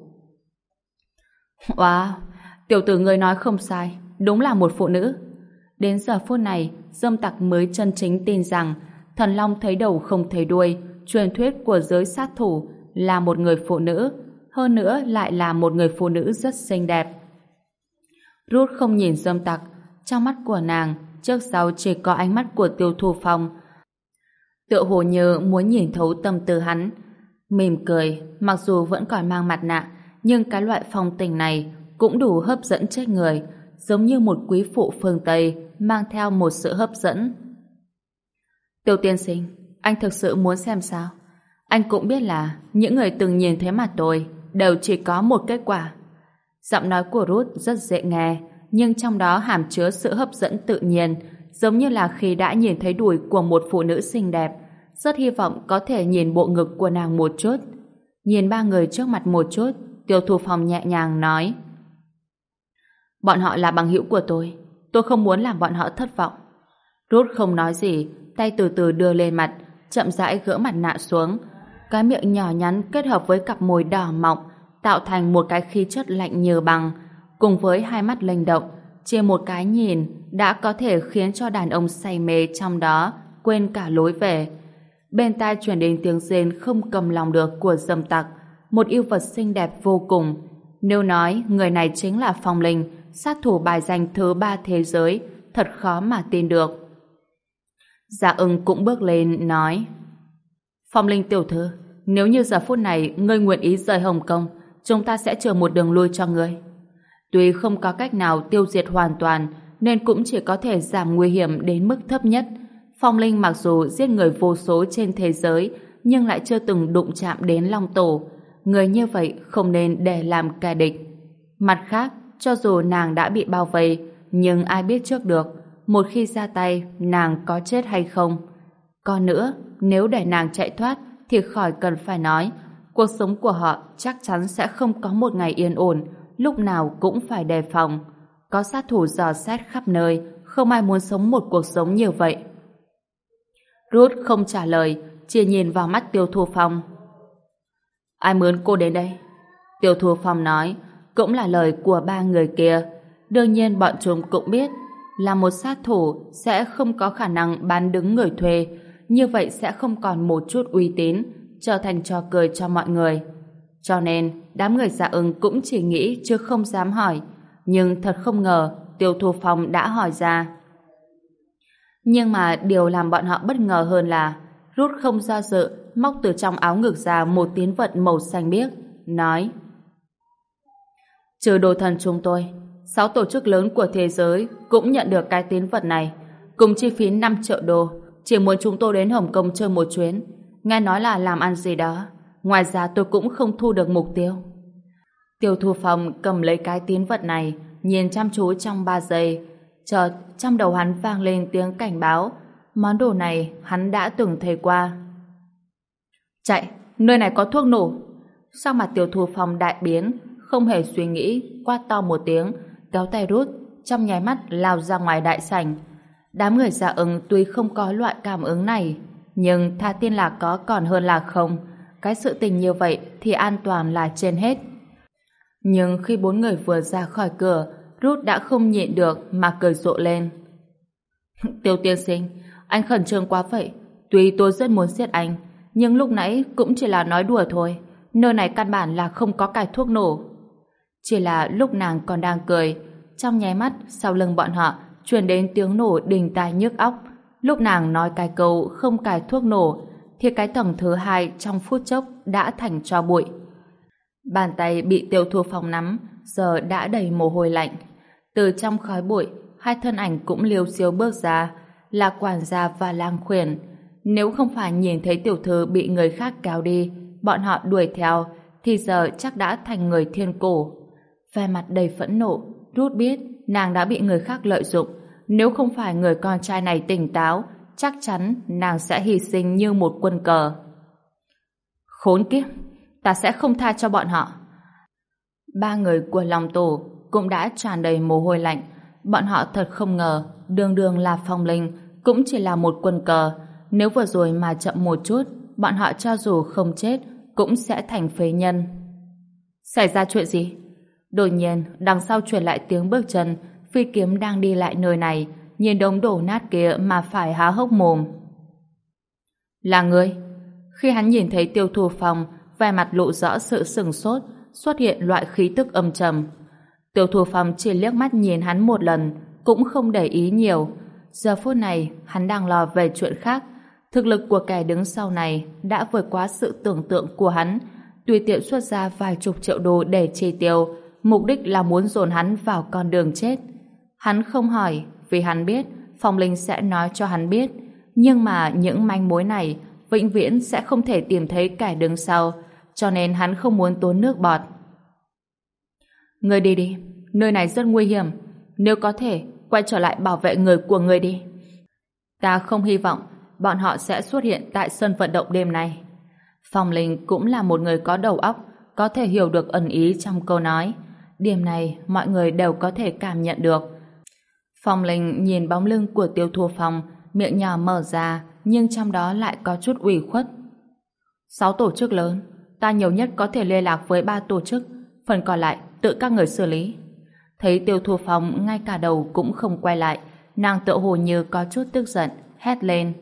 Wow, tiểu tử người nói không sai, đúng là một phụ nữ. Đến giờ phút này, Dâm Tặc mới chân chính tin rằng Thần Long thấy đầu không thấy đuôi, truyền thuyết của giới sát thủ là một người phụ nữ, hơn nữa lại là một người phụ nữ rất xinh đẹp. Ruth không nhìn Dâm Tặc, trong mắt của nàng trước sau chỉ có ánh mắt của Tiêu Thu Phong, tựa hồ như muốn nhìn thấu tâm tư hắn. Mỉm cười, mặc dù vẫn còn mang mặt nạ, nhưng cái loại phong tình này cũng đủ hấp dẫn chết người, giống như một quý phụ phương Tây mang theo một sự hấp dẫn. Tiêu tiên sinh, anh thực sự muốn xem sao? Anh cũng biết là những người từng nhìn thấy mặt tôi đều chỉ có một kết quả. Giọng nói của Ruth rất dễ nghe, nhưng trong đó hàm chứa sự hấp dẫn tự nhiên, giống như là khi đã nhìn thấy đùi của một phụ nữ xinh đẹp, rất hy vọng có thể nhìn bộ ngực của nàng một chút. Nhìn ba người trước mặt một chút, Tiêu Thu Phong nhẹ nhàng nói: bọn họ là bằng hữu của tôi không muốn làm bọn họ thất vọng. Ruth không nói gì, tay từ từ đưa lên mặt, chậm rãi gỡ mặt nạ xuống. Cái miệng nhỏ nhắn kết hợp với cặp môi đỏ mọng tạo thành một cái khí chất lạnh như băng, cùng với hai mắt linh động, chỉ một cái nhìn đã có thể khiến cho đàn ông say mê trong đó quên cả lối về. Bên tai truyền đến tiếng rên không cầm lòng được của Dâm Tặc, một yêu vật xinh đẹp vô cùng. Nếu nói người này chính là Phong Linh, sát thủ bài danh thứ 3 thế giới, thật khó mà tin được. Dạ Ưng cũng bước lên nói: Phong Linh tiểu thư, nếu như giờ phút này ngươi nguyện ý rời Hồng Kông, chúng ta sẽ chờ một đường lui cho ngươi. Tuy không có cách nào tiêu diệt hoàn toàn, nên cũng chỉ có thể giảm nguy hiểm đến mức thấp nhất. Phong Linh mặc dù giết người vô số trên thế giới, nhưng lại chưa từng đụng chạm đến Long Tổ. Người như vậy không nên để làm kẻ địch. Mặt khác, cho dù nàng đã bị bao vây, nhưng ai biết trước được, một khi ra tay, nàng có chết hay không. Còn nữa, nếu để nàng chạy thoát, thì khỏi cần phải nói, cuộc sống của họ chắc chắn sẽ không có một ngày yên ổn, lúc nào cũng phải đề phòng. Có sát thủ dò xét khắp nơi, không ai muốn sống một cuộc sống như vậy. Ruth không trả lời, chỉ nhìn vào mắt Tiêu Thu Phong. Ai mướn cô đến đây? Tiêu Thu Phong nói, cũng là lời của ba người kia. Đương nhiên bọn chúng cũng biết là một sát thủ sẽ không có khả năng bán đứng người thuê, như vậy sẽ không còn một chút uy tín, trở thành trò cười cho mọi người. Cho nên, đám người Dạ Ưng cũng chỉ nghĩ chứ không dám hỏi. Nhưng thật không ngờ, Tiêu Thu Phong đã hỏi ra. Nhưng mà điều làm bọn họ bất ngờ hơn là Ruth không do dự, móc từ trong áo ngực ra một tín vật màu xanh biếc, nói: trừ đồ thần chúng tôi, 6 tổ chức lớn của thế giới cũng nhận được cái tín vật này, cùng chi phí 5 triệu đô, chỉ muốn chúng tôi đến Hồng Kông chơi một chuyến, nghe nói là làm ăn gì đó. Ngoài ra tôi cũng không thu được mục tiêu. Tiêu Thu Phong cầm lấy cái tín vật này, nhìn chăm chú trong 3 giây. Chợt trong đầu hắn vang lên tiếng cảnh báo. Món đồ này hắn đã từng thấy qua. Chạy, nơi này có thuốc nổ. Sau mặt Tiêu Thu Phong đại biến, không hề suy nghĩ, quát to một tiếng, kéo tay Ruth, trong nháy mắt lao ra ngoài đại sảnh. Đám người Dạ Ưng tuy không có loại cảm ứng này, nhưng thà tin là có còn hơn là không. Cái sự tình như vậy thì an toàn là trên hết. Nhưng khi 4 người vừa ra khỏi cửa, Ruth đã không nhịn được mà cười rộ lên. Tiêu tiên sinh, anh khẩn trương quá vậy. Tuy tôi rất muốn giết anh, nhưng lúc nãy cũng chỉ là nói đùa thôi. Nơi này căn bản là không có cài thuốc nổ. Chỉ là lúc nàng còn đang cười, trong nháy mắt sau lưng bọn họ truyền đến tiếng nổ đình tai nhức óc. Lúc nàng nói cái câu không cài thuốc nổ, thì cái tầng thứ 2 trong phút chốc đã thành tro bụi. Bàn tay bị Tiêu Thu Phong nắm giờ đã đầy mồ hôi lạnh. Từ trong khói bụi, hai thân ảnh cũng liều xiêu bước ra, là quản gia và lang khuyển. Nếu không phải nhìn thấy tiểu thư bị người khác kéo đi, bọn họ đuổi theo, thì giờ chắc đã thành người thiên cổ. Vẻ mặt đầy phẫn nộ, Ruth biết nàng đã bị người khác lợi dụng, Nếu không phải người con trai này tỉnh táo, chắc chắn nàng sẽ hy sinh như một quân cờ. Khốn kiếp, ta sẽ không tha cho bọn họ. Ba người của Long Tổ cũng đã tràn đầy mồ hôi lạnh. Bọn họ thật không ngờ đường đường là Phong Linh cũng chỉ là một quân cờ. Nếu vừa rồi mà chậm một chút, bọn họ cho dù không chết cũng sẽ thành phế nhân. Xảy ra chuyện gì? Đột nhiên đằng sau truyền lại tiếng bước chân. Phi Kiếm đang đi lại nơi này, nhìn đống đổ nát kia mà phải há hốc mồm. Là ngươi? Khi hắn nhìn thấy Tiêu Thu Phong, vẻ mặt lộ rõ sự sửng sốt, xuất hiện loại khí tức âm trầm. Tiêu Thu Phong chỉ liếc mắt nhìn hắn một lần, cũng không để ý nhiều. Giờ phút này, hắn đang lo về chuyện khác. Thực lực của kẻ đứng sau này đã vượt quá sự tưởng tượng của hắn. Tùy tiện xuất ra vài chục triệu đô để chi tiêu, mục đích là muốn dồn hắn vào con đường chết. Hắn không hỏi, vì hắn biết Phong Linh sẽ nói cho hắn biết. Nhưng mà những manh mối này vĩnh viễn sẽ không thể tìm thấy kẻ đứng sau, cho nên hắn không muốn tốn nước bọt. Ngươi đi đi, nơi này rất nguy hiểm. Nếu có thể, quay trở lại bảo vệ người của ngươi đi. Ta không hy vọng bọn họ sẽ xuất hiện tại sân vận động đêm nay. Phong Linh cũng là một người có đầu óc, có thể hiểu được ẩn ý trong câu nói. Điểm này mọi người đều có thể cảm nhận được. Phong Linh nhìn bóng lưng của Tiêu Thu Phong, miệng nhỏ mở ra, nhưng trong đó lại có chút ủy khuất. 6 tổ chức lớn, ta nhiều nhất có thể liên lạc với 3 tổ chức, phần còn lại tự các người xử lý. Thấy Tiêu Thu Phong ngay cả đầu cũng không quay lại, nàng tựa hồ như có chút tức giận, hét lên.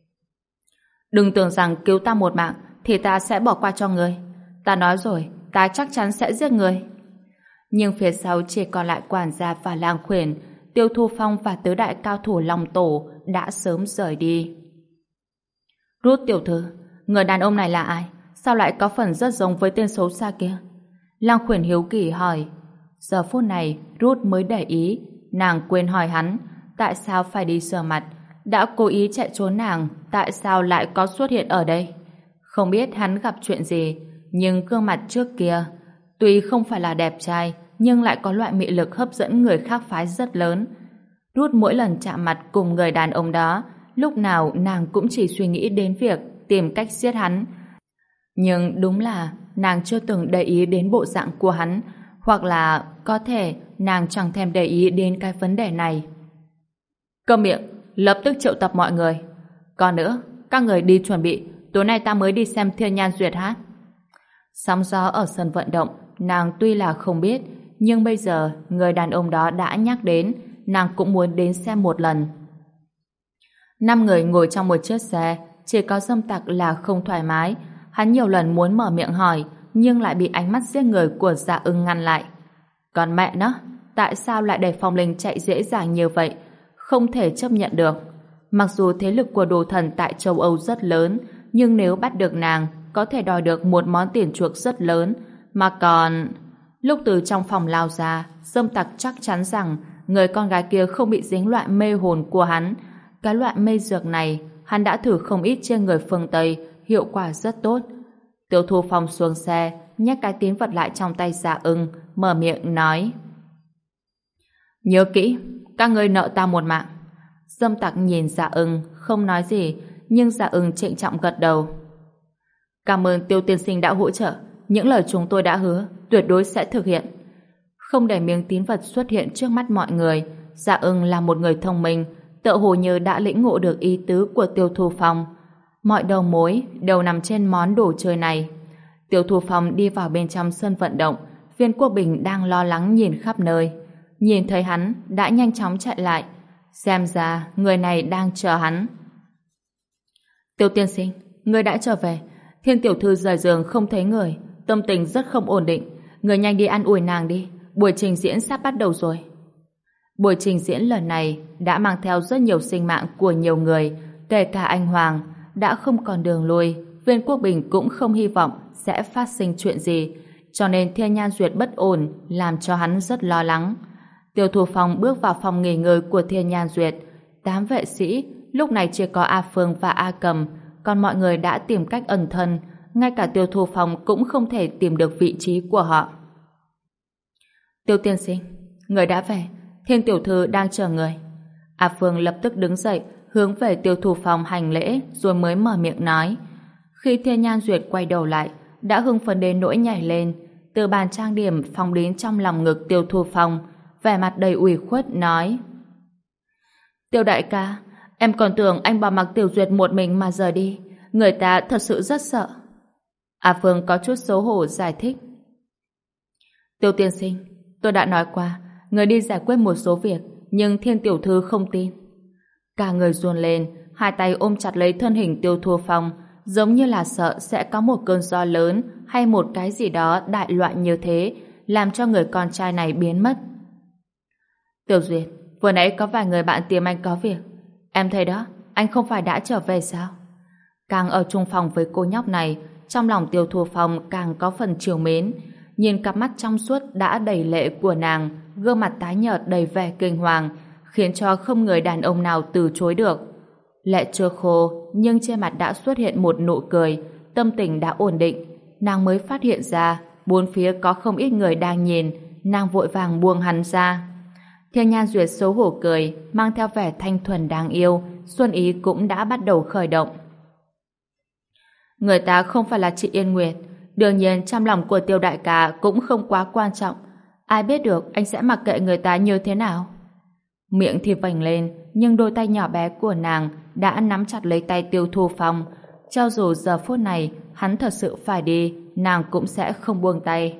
Đừng tưởng rằng cứu ta một mạng thì ta sẽ bỏ qua cho người. Ta nói rồi, ta chắc chắn sẽ giết người. Nhưng phía sau chỉ còn lại quản gia và lang khuyển. Tiêu Thu Phong và tứ đại cao thủ Long Tổ đã sớm rời đi. Rút tiểu thư, người đàn ông này là ai? Sao lại có phần rất giống với tên xấu xa kia? Lang khuyển hiếu kỳ hỏi. Giờ phút này Rút mới để ý, nàng quên hỏi hắn tại sao phải đi sửa mặt. Đã cố ý chạy trốn nàng, tại sao lại có xuất hiện ở đây? Không biết hắn gặp chuyện gì, nhưng gương mặt trước kia tuy không phải là đẹp trai, nhưng lại có loại mị lực hấp dẫn người khác phái rất lớn. Rút mỗi lần chạm mặt cùng người đàn ông đó, lúc nào nàng cũng chỉ suy nghĩ đến việc tìm cách giết hắn. Nhưng đúng là nàng chưa từng để ý đến bộ dạng của hắn, hoặc là có thể nàng chẳng thèm để ý đến cái vấn đề này. Câm miệng, lập tức triệu tập mọi người. Còn nữa, các người đi chuẩn bị, tối nay ta mới đi xem Thiên Nhan Duyệt hát. Sóng gió ở sân vận động, nàng tuy là không biết, nhưng bây giờ người đàn ông đó đã nhắc đến, nàng cũng muốn đến xem một lần. 5 người ngồi trong một chiếc xe, chỉ có Dâm Tặc là không thoải mái. Hắn nhiều lần muốn mở miệng hỏi, nhưng lại bị ánh mắt giết người của Dạ Ưng ngăn lại. Còn mẹ nó, tại sao lại để Phong Linh chạy dễ dàng như vậy? Không thể chấp nhận được. Mặc dù thế lực của đồ thần tại châu Âu rất lớn, nhưng nếu bắt được nàng, có thể đòi được một món tiền chuộc rất lớn. Mà còn... Lúc từ trong phòng lao ra, Dâm Tặc chắc chắn rằng người con gái kia không bị dính loại mê hồn của hắn. Cái loại mê dược này, hắn đã thử không ít trên người phương Tây, hiệu quả rất tốt. Tiêu Thu Phong xuống xe, nhét cái tín vật lại trong tay Dạ Ưng, mở miệng nói. Nhớ kỹ, các ngươi nợ ta một mạng. Dâm Tặc nhìn Dạ Ưng, không nói gì, nhưng Dạ Ưng trịnh trọng gật đầu. Cảm ơn Tiêu tiên sinh đã hỗ trợ, những lời chúng tôi đã hứa, tuyệt đối sẽ thực hiện. Không để miếng tín vật xuất hiện trước mắt mọi người, Dạ Ưng là một người thông minh, tựa hồ như đã lĩnh ngộ được ý tứ của Tiêu Thu Phong. Mọi đầu mối đều nằm trên món đồ chơi này. Tiêu Thu Phong đi vào bên trong sân vận động, Viên Quốc Bình đang lo lắng nhìn khắp nơi. Nhìn thấy hắn, đã nhanh chóng chạy lại. Xem ra, người này đang chờ hắn. Tiêu tiên sinh, người đã trở về. Thiên tiểu thư rời giường không thấy người, tâm tình rất không ổn định. Người nhanh đi an ủi nàng đi, buổi trình diễn sắp bắt đầu rồi. Buổi trình diễn lần này đã mang theo rất nhiều sinh mạng của nhiều người, kể cả anh Hoàng. Đã không còn đường lui, Viên Quốc Bình cũng không hy vọng sẽ phát sinh chuyện gì, cho nên Thiên Nhan Duyệt bất ổn làm cho hắn rất lo lắng. Tiêu Thu Phong bước vào phòng nghỉ ngơi của Thiên Nhan Duyệt. 8 vệ sĩ, lúc này chỉ có A Phương và A Cầm, còn mọi người đã tìm cách ẩn thân, ngay cả Tiêu Thu Phong cũng không thể tìm được vị trí của họ. Tiêu tiên sinh, người đã về, Thiên tiểu thư đang chờ người. A Phương lập tức đứng dậy, hướng về Tiêu Thu Phong hành lễ rồi mới mở miệng nói. Khi Thiên Nhan Duyệt quay đầu lại, đã hưng phấn đến nỗi nhảy lên, từ bàn trang điểm phóng đến trong lòng ngực Tiêu Thu Phong, vẻ mặt đầy ủy khuất nói: Tiêu đại ca, em còn tưởng anh bỏ mặc Tiểu Duyệt một mình mà rời đi, người ta thật sự rất sợ. A Phương có chút xấu hổ giải thích: Tiêu tiên sinh, tôi đã nói qua, người đi giải quyết một số việc, nhưng Thiên tiểu thư không tin. Cả người run lên, hai tay ôm chặt lấy thân hình Tiêu Thu Phong, giống như là sợ sẽ có một cơn gió lớn hay một cái gì đó đại loạn như thế, làm cho người con trai này biến mất. Tiểu Duyệt, vừa nãy có vài người bạn tìm anh có việc. Em thấy đó, anh không phải đã trở về sao? Càng ở chung phòng với cô nhóc này, trong lòng Tiêu Thu Phong càng có phần trìu mến. Nhìn cặp mắt trong suốt đã đầy lệ của nàng, gương mặt tái nhợt đầy vẻ kinh hoàng, khiến cho không người đàn ông nào từ chối được. Lệ chưa khô, nhưng trên mặt đã xuất hiện một nụ cười, tâm tình đã ổn định. Nàng mới phát hiện ra, bốn phía có không ít người đang nhìn, nàng vội vàng buông hắn ra. Thiên Nhan Duyệt xấu hổ cười, mang theo vẻ thanh thuần đáng yêu, xuân ý cũng đã bắt đầu khởi động. Người ta không phải là chị Yên Nguyệt, đương nhiên trong lòng của Tiêu đại ca cũng không quá quan trọng. Ai biết được anh sẽ mặc kệ người ta như thế nào? Miệng thì vành lên, nhưng đôi tay nhỏ bé của nàng đã nắm chặt lấy tay Tiêu Thu Phong. Cho dù giờ phút này hắn thật sự phải đi, nàng cũng sẽ không buông tay.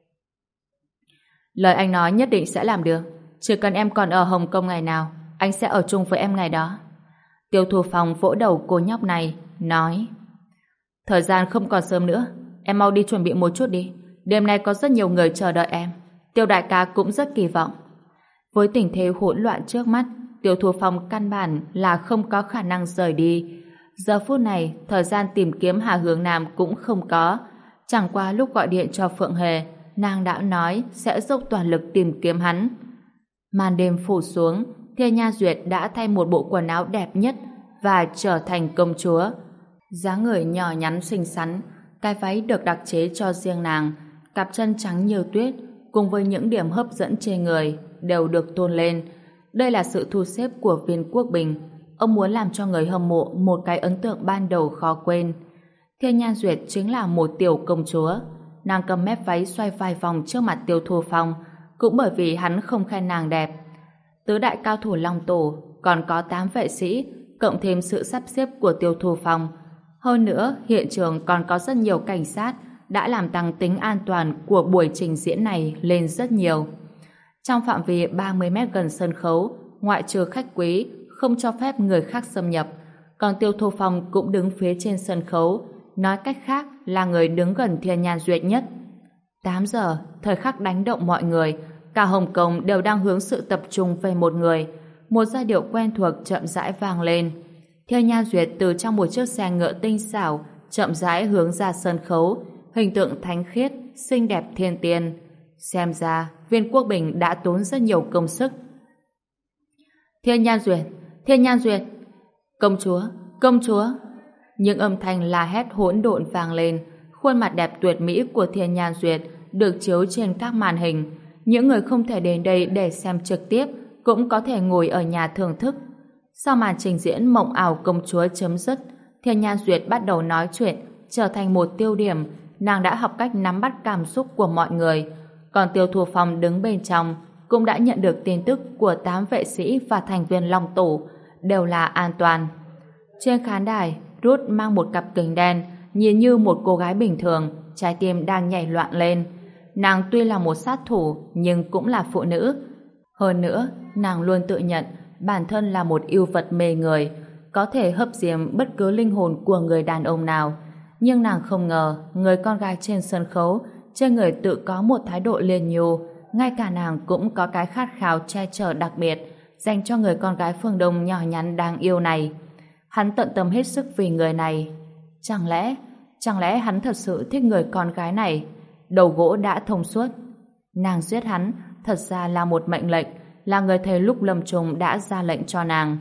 Lời anh nói nhất định sẽ làm được. Chỉ cần em còn ở Hồng Kông ngày nào, anh sẽ ở chung với em ngày đó. Tiêu Thu Phong vỗ đầu cô nhóc này, nói: Thời gian không còn sớm nữa, em mau đi chuẩn bị một chút đi. Đêm nay có rất nhiều người chờ đợi em. Tiêu đại ca cũng rất kỳ vọng. Với tình thế hỗn loạn trước mắt, Tiêu Thu Phong căn bản là không có khả năng rời đi. Giờ phút này, thời gian tìm kiếm Hà Hướng Nam cũng không có. Chẳng qua lúc gọi điện cho Phượng Hề, nàng đã nói sẽ dốc toàn lực tìm kiếm hắn. Màn đêm phủ xuống, Thiên Nha Duyệt đã thay một bộ quần áo đẹp nhất và trở thành công chúa. Dáng người nhỏ nhắn xinh xắn, cái váy được đặc chế cho riêng nàng, cặp chân trắng như tuyết cùng với những điểm hấp dẫn trên người đều được tôn lên. Đây là sự thu xếp của Viên Quốc Bình. Ông muốn làm cho người hâm mộ một cái ấn tượng ban đầu khó quên. Thiên Nhan Duyệt chính là một tiểu công chúa. Nàng cầm mép váy xoay vài vòng trước mặt Tiêu Thu Phong, cũng bởi vì hắn không khen nàng đẹp. Tứ đại cao thủ Long Tổ, còn có 8 vệ sĩ, cộng thêm sự sắp xếp của Tiêu Thu Phong. Hơn nữa, hiện trường còn có rất nhiều cảnh sát đã làm tăng tính an toàn của buổi trình diễn này lên rất nhiều. Trong phạm vi 30 mét gần sân khấu, ngoại trừ khách quý, không cho phép người khác xâm nhập. Còn Tiêu Thu Phong cũng đứng phía trên sân khấu, nói cách khác là người đứng gần Thiên Nhan Duyệt nhất. 8 giờ, thời khắc đánh động mọi người, cả Hồng Kông đều đang hướng sự tập trung về một người. Một giai điệu quen thuộc chậm rãi vang lên. Thiên Nhan Duyệt từ trong một chiếc xe ngựa tinh xảo chậm rãi hướng ra sân khấu, hình tượng thánh khiết, xinh đẹp thiên tiên. Xem ra, Viên Quốc Bình đã tốn rất nhiều công sức. Thiên Nhan Duyệt, Thiên Nhan Duyệt, công chúa, công chúa. Những âm thanh la hét hỗn độn vang lên. Khuôn mặt đẹp tuyệt mỹ của Thiên Nhan Duyệt được chiếu trên các màn hình. Những người không thể đến đây để xem trực tiếp cũng có thể ngồi ở nhà thưởng thức. Sau màn trình diễn mộng ảo công chúa chấm dứt, Thiên Nhan Duyệt bắt đầu nói chuyện, trở thành một tiêu điểm. Nàng đã học cách nắm bắt cảm xúc của mọi người. Còn Tiêu Thu Phong đứng bên trong cũng đã nhận được tin tức của 8 vệ sĩ và thành viên Long Tổ đều là an toàn. Trên khán đài, Ruth mang một cặp kính đen, nhìn như một cô gái bình thường, trái tim đang nhảy loạn lên. Nàng tuy là một sát thủ nhưng cũng là phụ nữ. Hơn nữa, nàng luôn tự nhận bản thân là một yêu vật mê người, có thể hấp diêm bất cứ linh hồn của người đàn ông nào. Nhưng nàng không ngờ người con gái trên sân khấu, trên người tự có một thái độ liền nhu, ngay cả nàng cũng có cái khát khao che chở đặc biệt dành cho người con gái phương Đông nhỏ nhắn đáng yêu này. Hắn tận tâm hết sức vì người này. Chẳng lẽ hắn thật sự thích người con gái này? Đầu gỗ đã thông suốt. Nàng giết hắn thật ra là một mệnh lệnh, là người thầy lúc lâm chung đã ra lệnh cho nàng.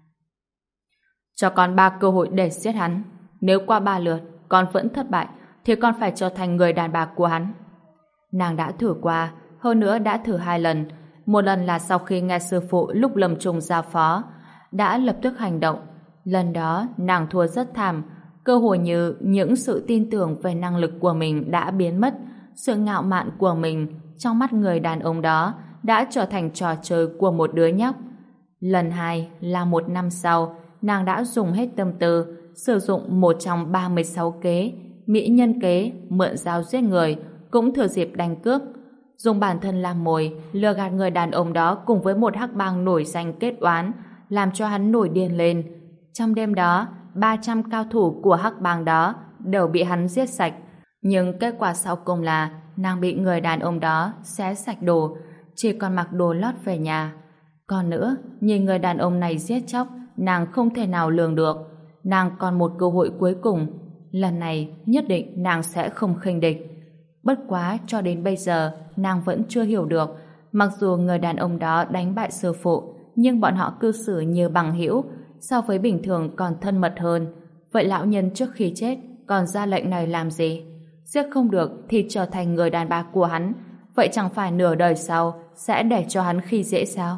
Cho con 3 cơ hội để giết hắn. Nếu qua 3 lượt con vẫn thất bại thì con phải trở thành người đàn bà của hắn. Nàng đã thử qua, hơn nữa đã thử 2 lần. Một lần là sau khi nghe sư phụ lúc lâm chung giao phó, đã lập tức hành động. Lần đó nàng thua rất thảm, cơ hồ như những sự tin tưởng về năng lực của mình đã biến mất, sự ngạo mạn của mình trong mắt người đàn ông đó đã trở thành trò chơi của một đứa nhóc. Lần hai là 1 năm sau, nàng đã dùng hết tâm tư, sử dụng một trong 36 kế, mỹ nhân kế, mượn dao giết người, cũng thừa dịp đánh cướp, dùng bản thân làm mồi, lừa gạt người đàn ông đó cùng với một hắc bang nổi danh kết oán, làm cho hắn nổi điên lên. Trong đêm đó, 300 cao thủ của hắc bang đó đều bị hắn giết sạch. Nhưng kết quả sau cùng là nàng bị người đàn ông đó xé sạch đồ, chỉ còn mặc đồ lót về nhà. Còn nữa, nhìn người đàn ông này giết chóc, nàng không thể nào lường được. Nàng còn một cơ hội cuối cùng. Lần này, nhất định nàng sẽ không khinh địch. Bất quá, cho đến bây giờ, nàng vẫn chưa hiểu được. Mặc dù người đàn ông đó đánh bại sư phụ, nhưng bọn họ cư xử như bằng hữu, so với bình thường còn thân mật hơn. Vậy lão nhân trước khi chết còn ra lệnh này làm gì? Giết không được thì trở thành người đàn bà của hắn. Vậy chẳng phải nửa đời sau sẽ để cho hắn khi dễ sao?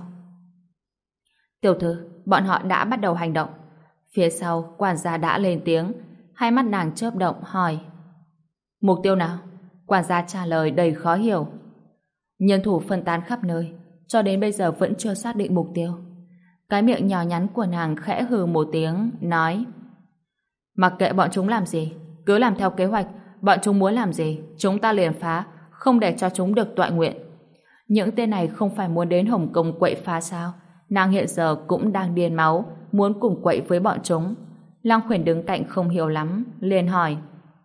Tiểu thư, bọn họ đã bắt đầu hành động. Phía sau, quản gia đã lên tiếng. Hai mắt nàng chớp động hỏi: mục tiêu nào? Quản gia trả lời đầy khó hiểu: nhân thủ phân tán khắp nơi, cho đến bây giờ vẫn chưa xác định mục tiêu. Cái miệng nhỏ nhắn của nàng khẽ hừ một tiếng, nói: mặc kệ bọn chúng làm gì, cứ làm theo kế hoạch. Bọn chúng muốn làm gì, chúng ta liền phá, không để cho chúng được toại nguyện. Những tên này không phải muốn đến Hồng Kông quậy phá sao? Nàng hiện giờ cũng đang điên máu, muốn cùng quậy với bọn chúng. Lăng Khuyển đứng cạnh không hiểu lắm, liền hỏi: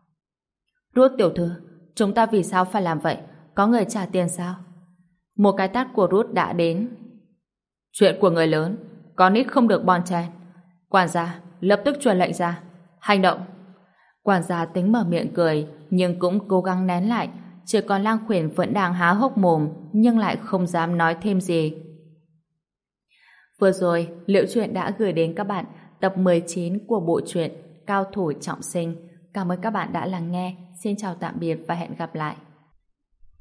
Rút tiểu thư, chúng ta vì sao phải làm vậy? Có người trả tiền sao? Một cái tát của Rút đã đến. Chuyện của người lớn, con nít không được bon chen. Quản gia, lập tức truyền lệnh ra. Hành động! Quản gia tính mở miệng cười, nhưng cũng cố gắng nén lại. Chỉ còn Lang Khuyển vẫn đang há hốc mồm, nhưng lại không dám nói thêm gì. Vừa rồi, Liễu Chuyện đã gửi đến các bạn tập 19 của bộ truyện Cao Thủ Trọng Sinh. Cảm ơn các bạn đã lắng nghe. Xin chào tạm biệt và hẹn gặp lại.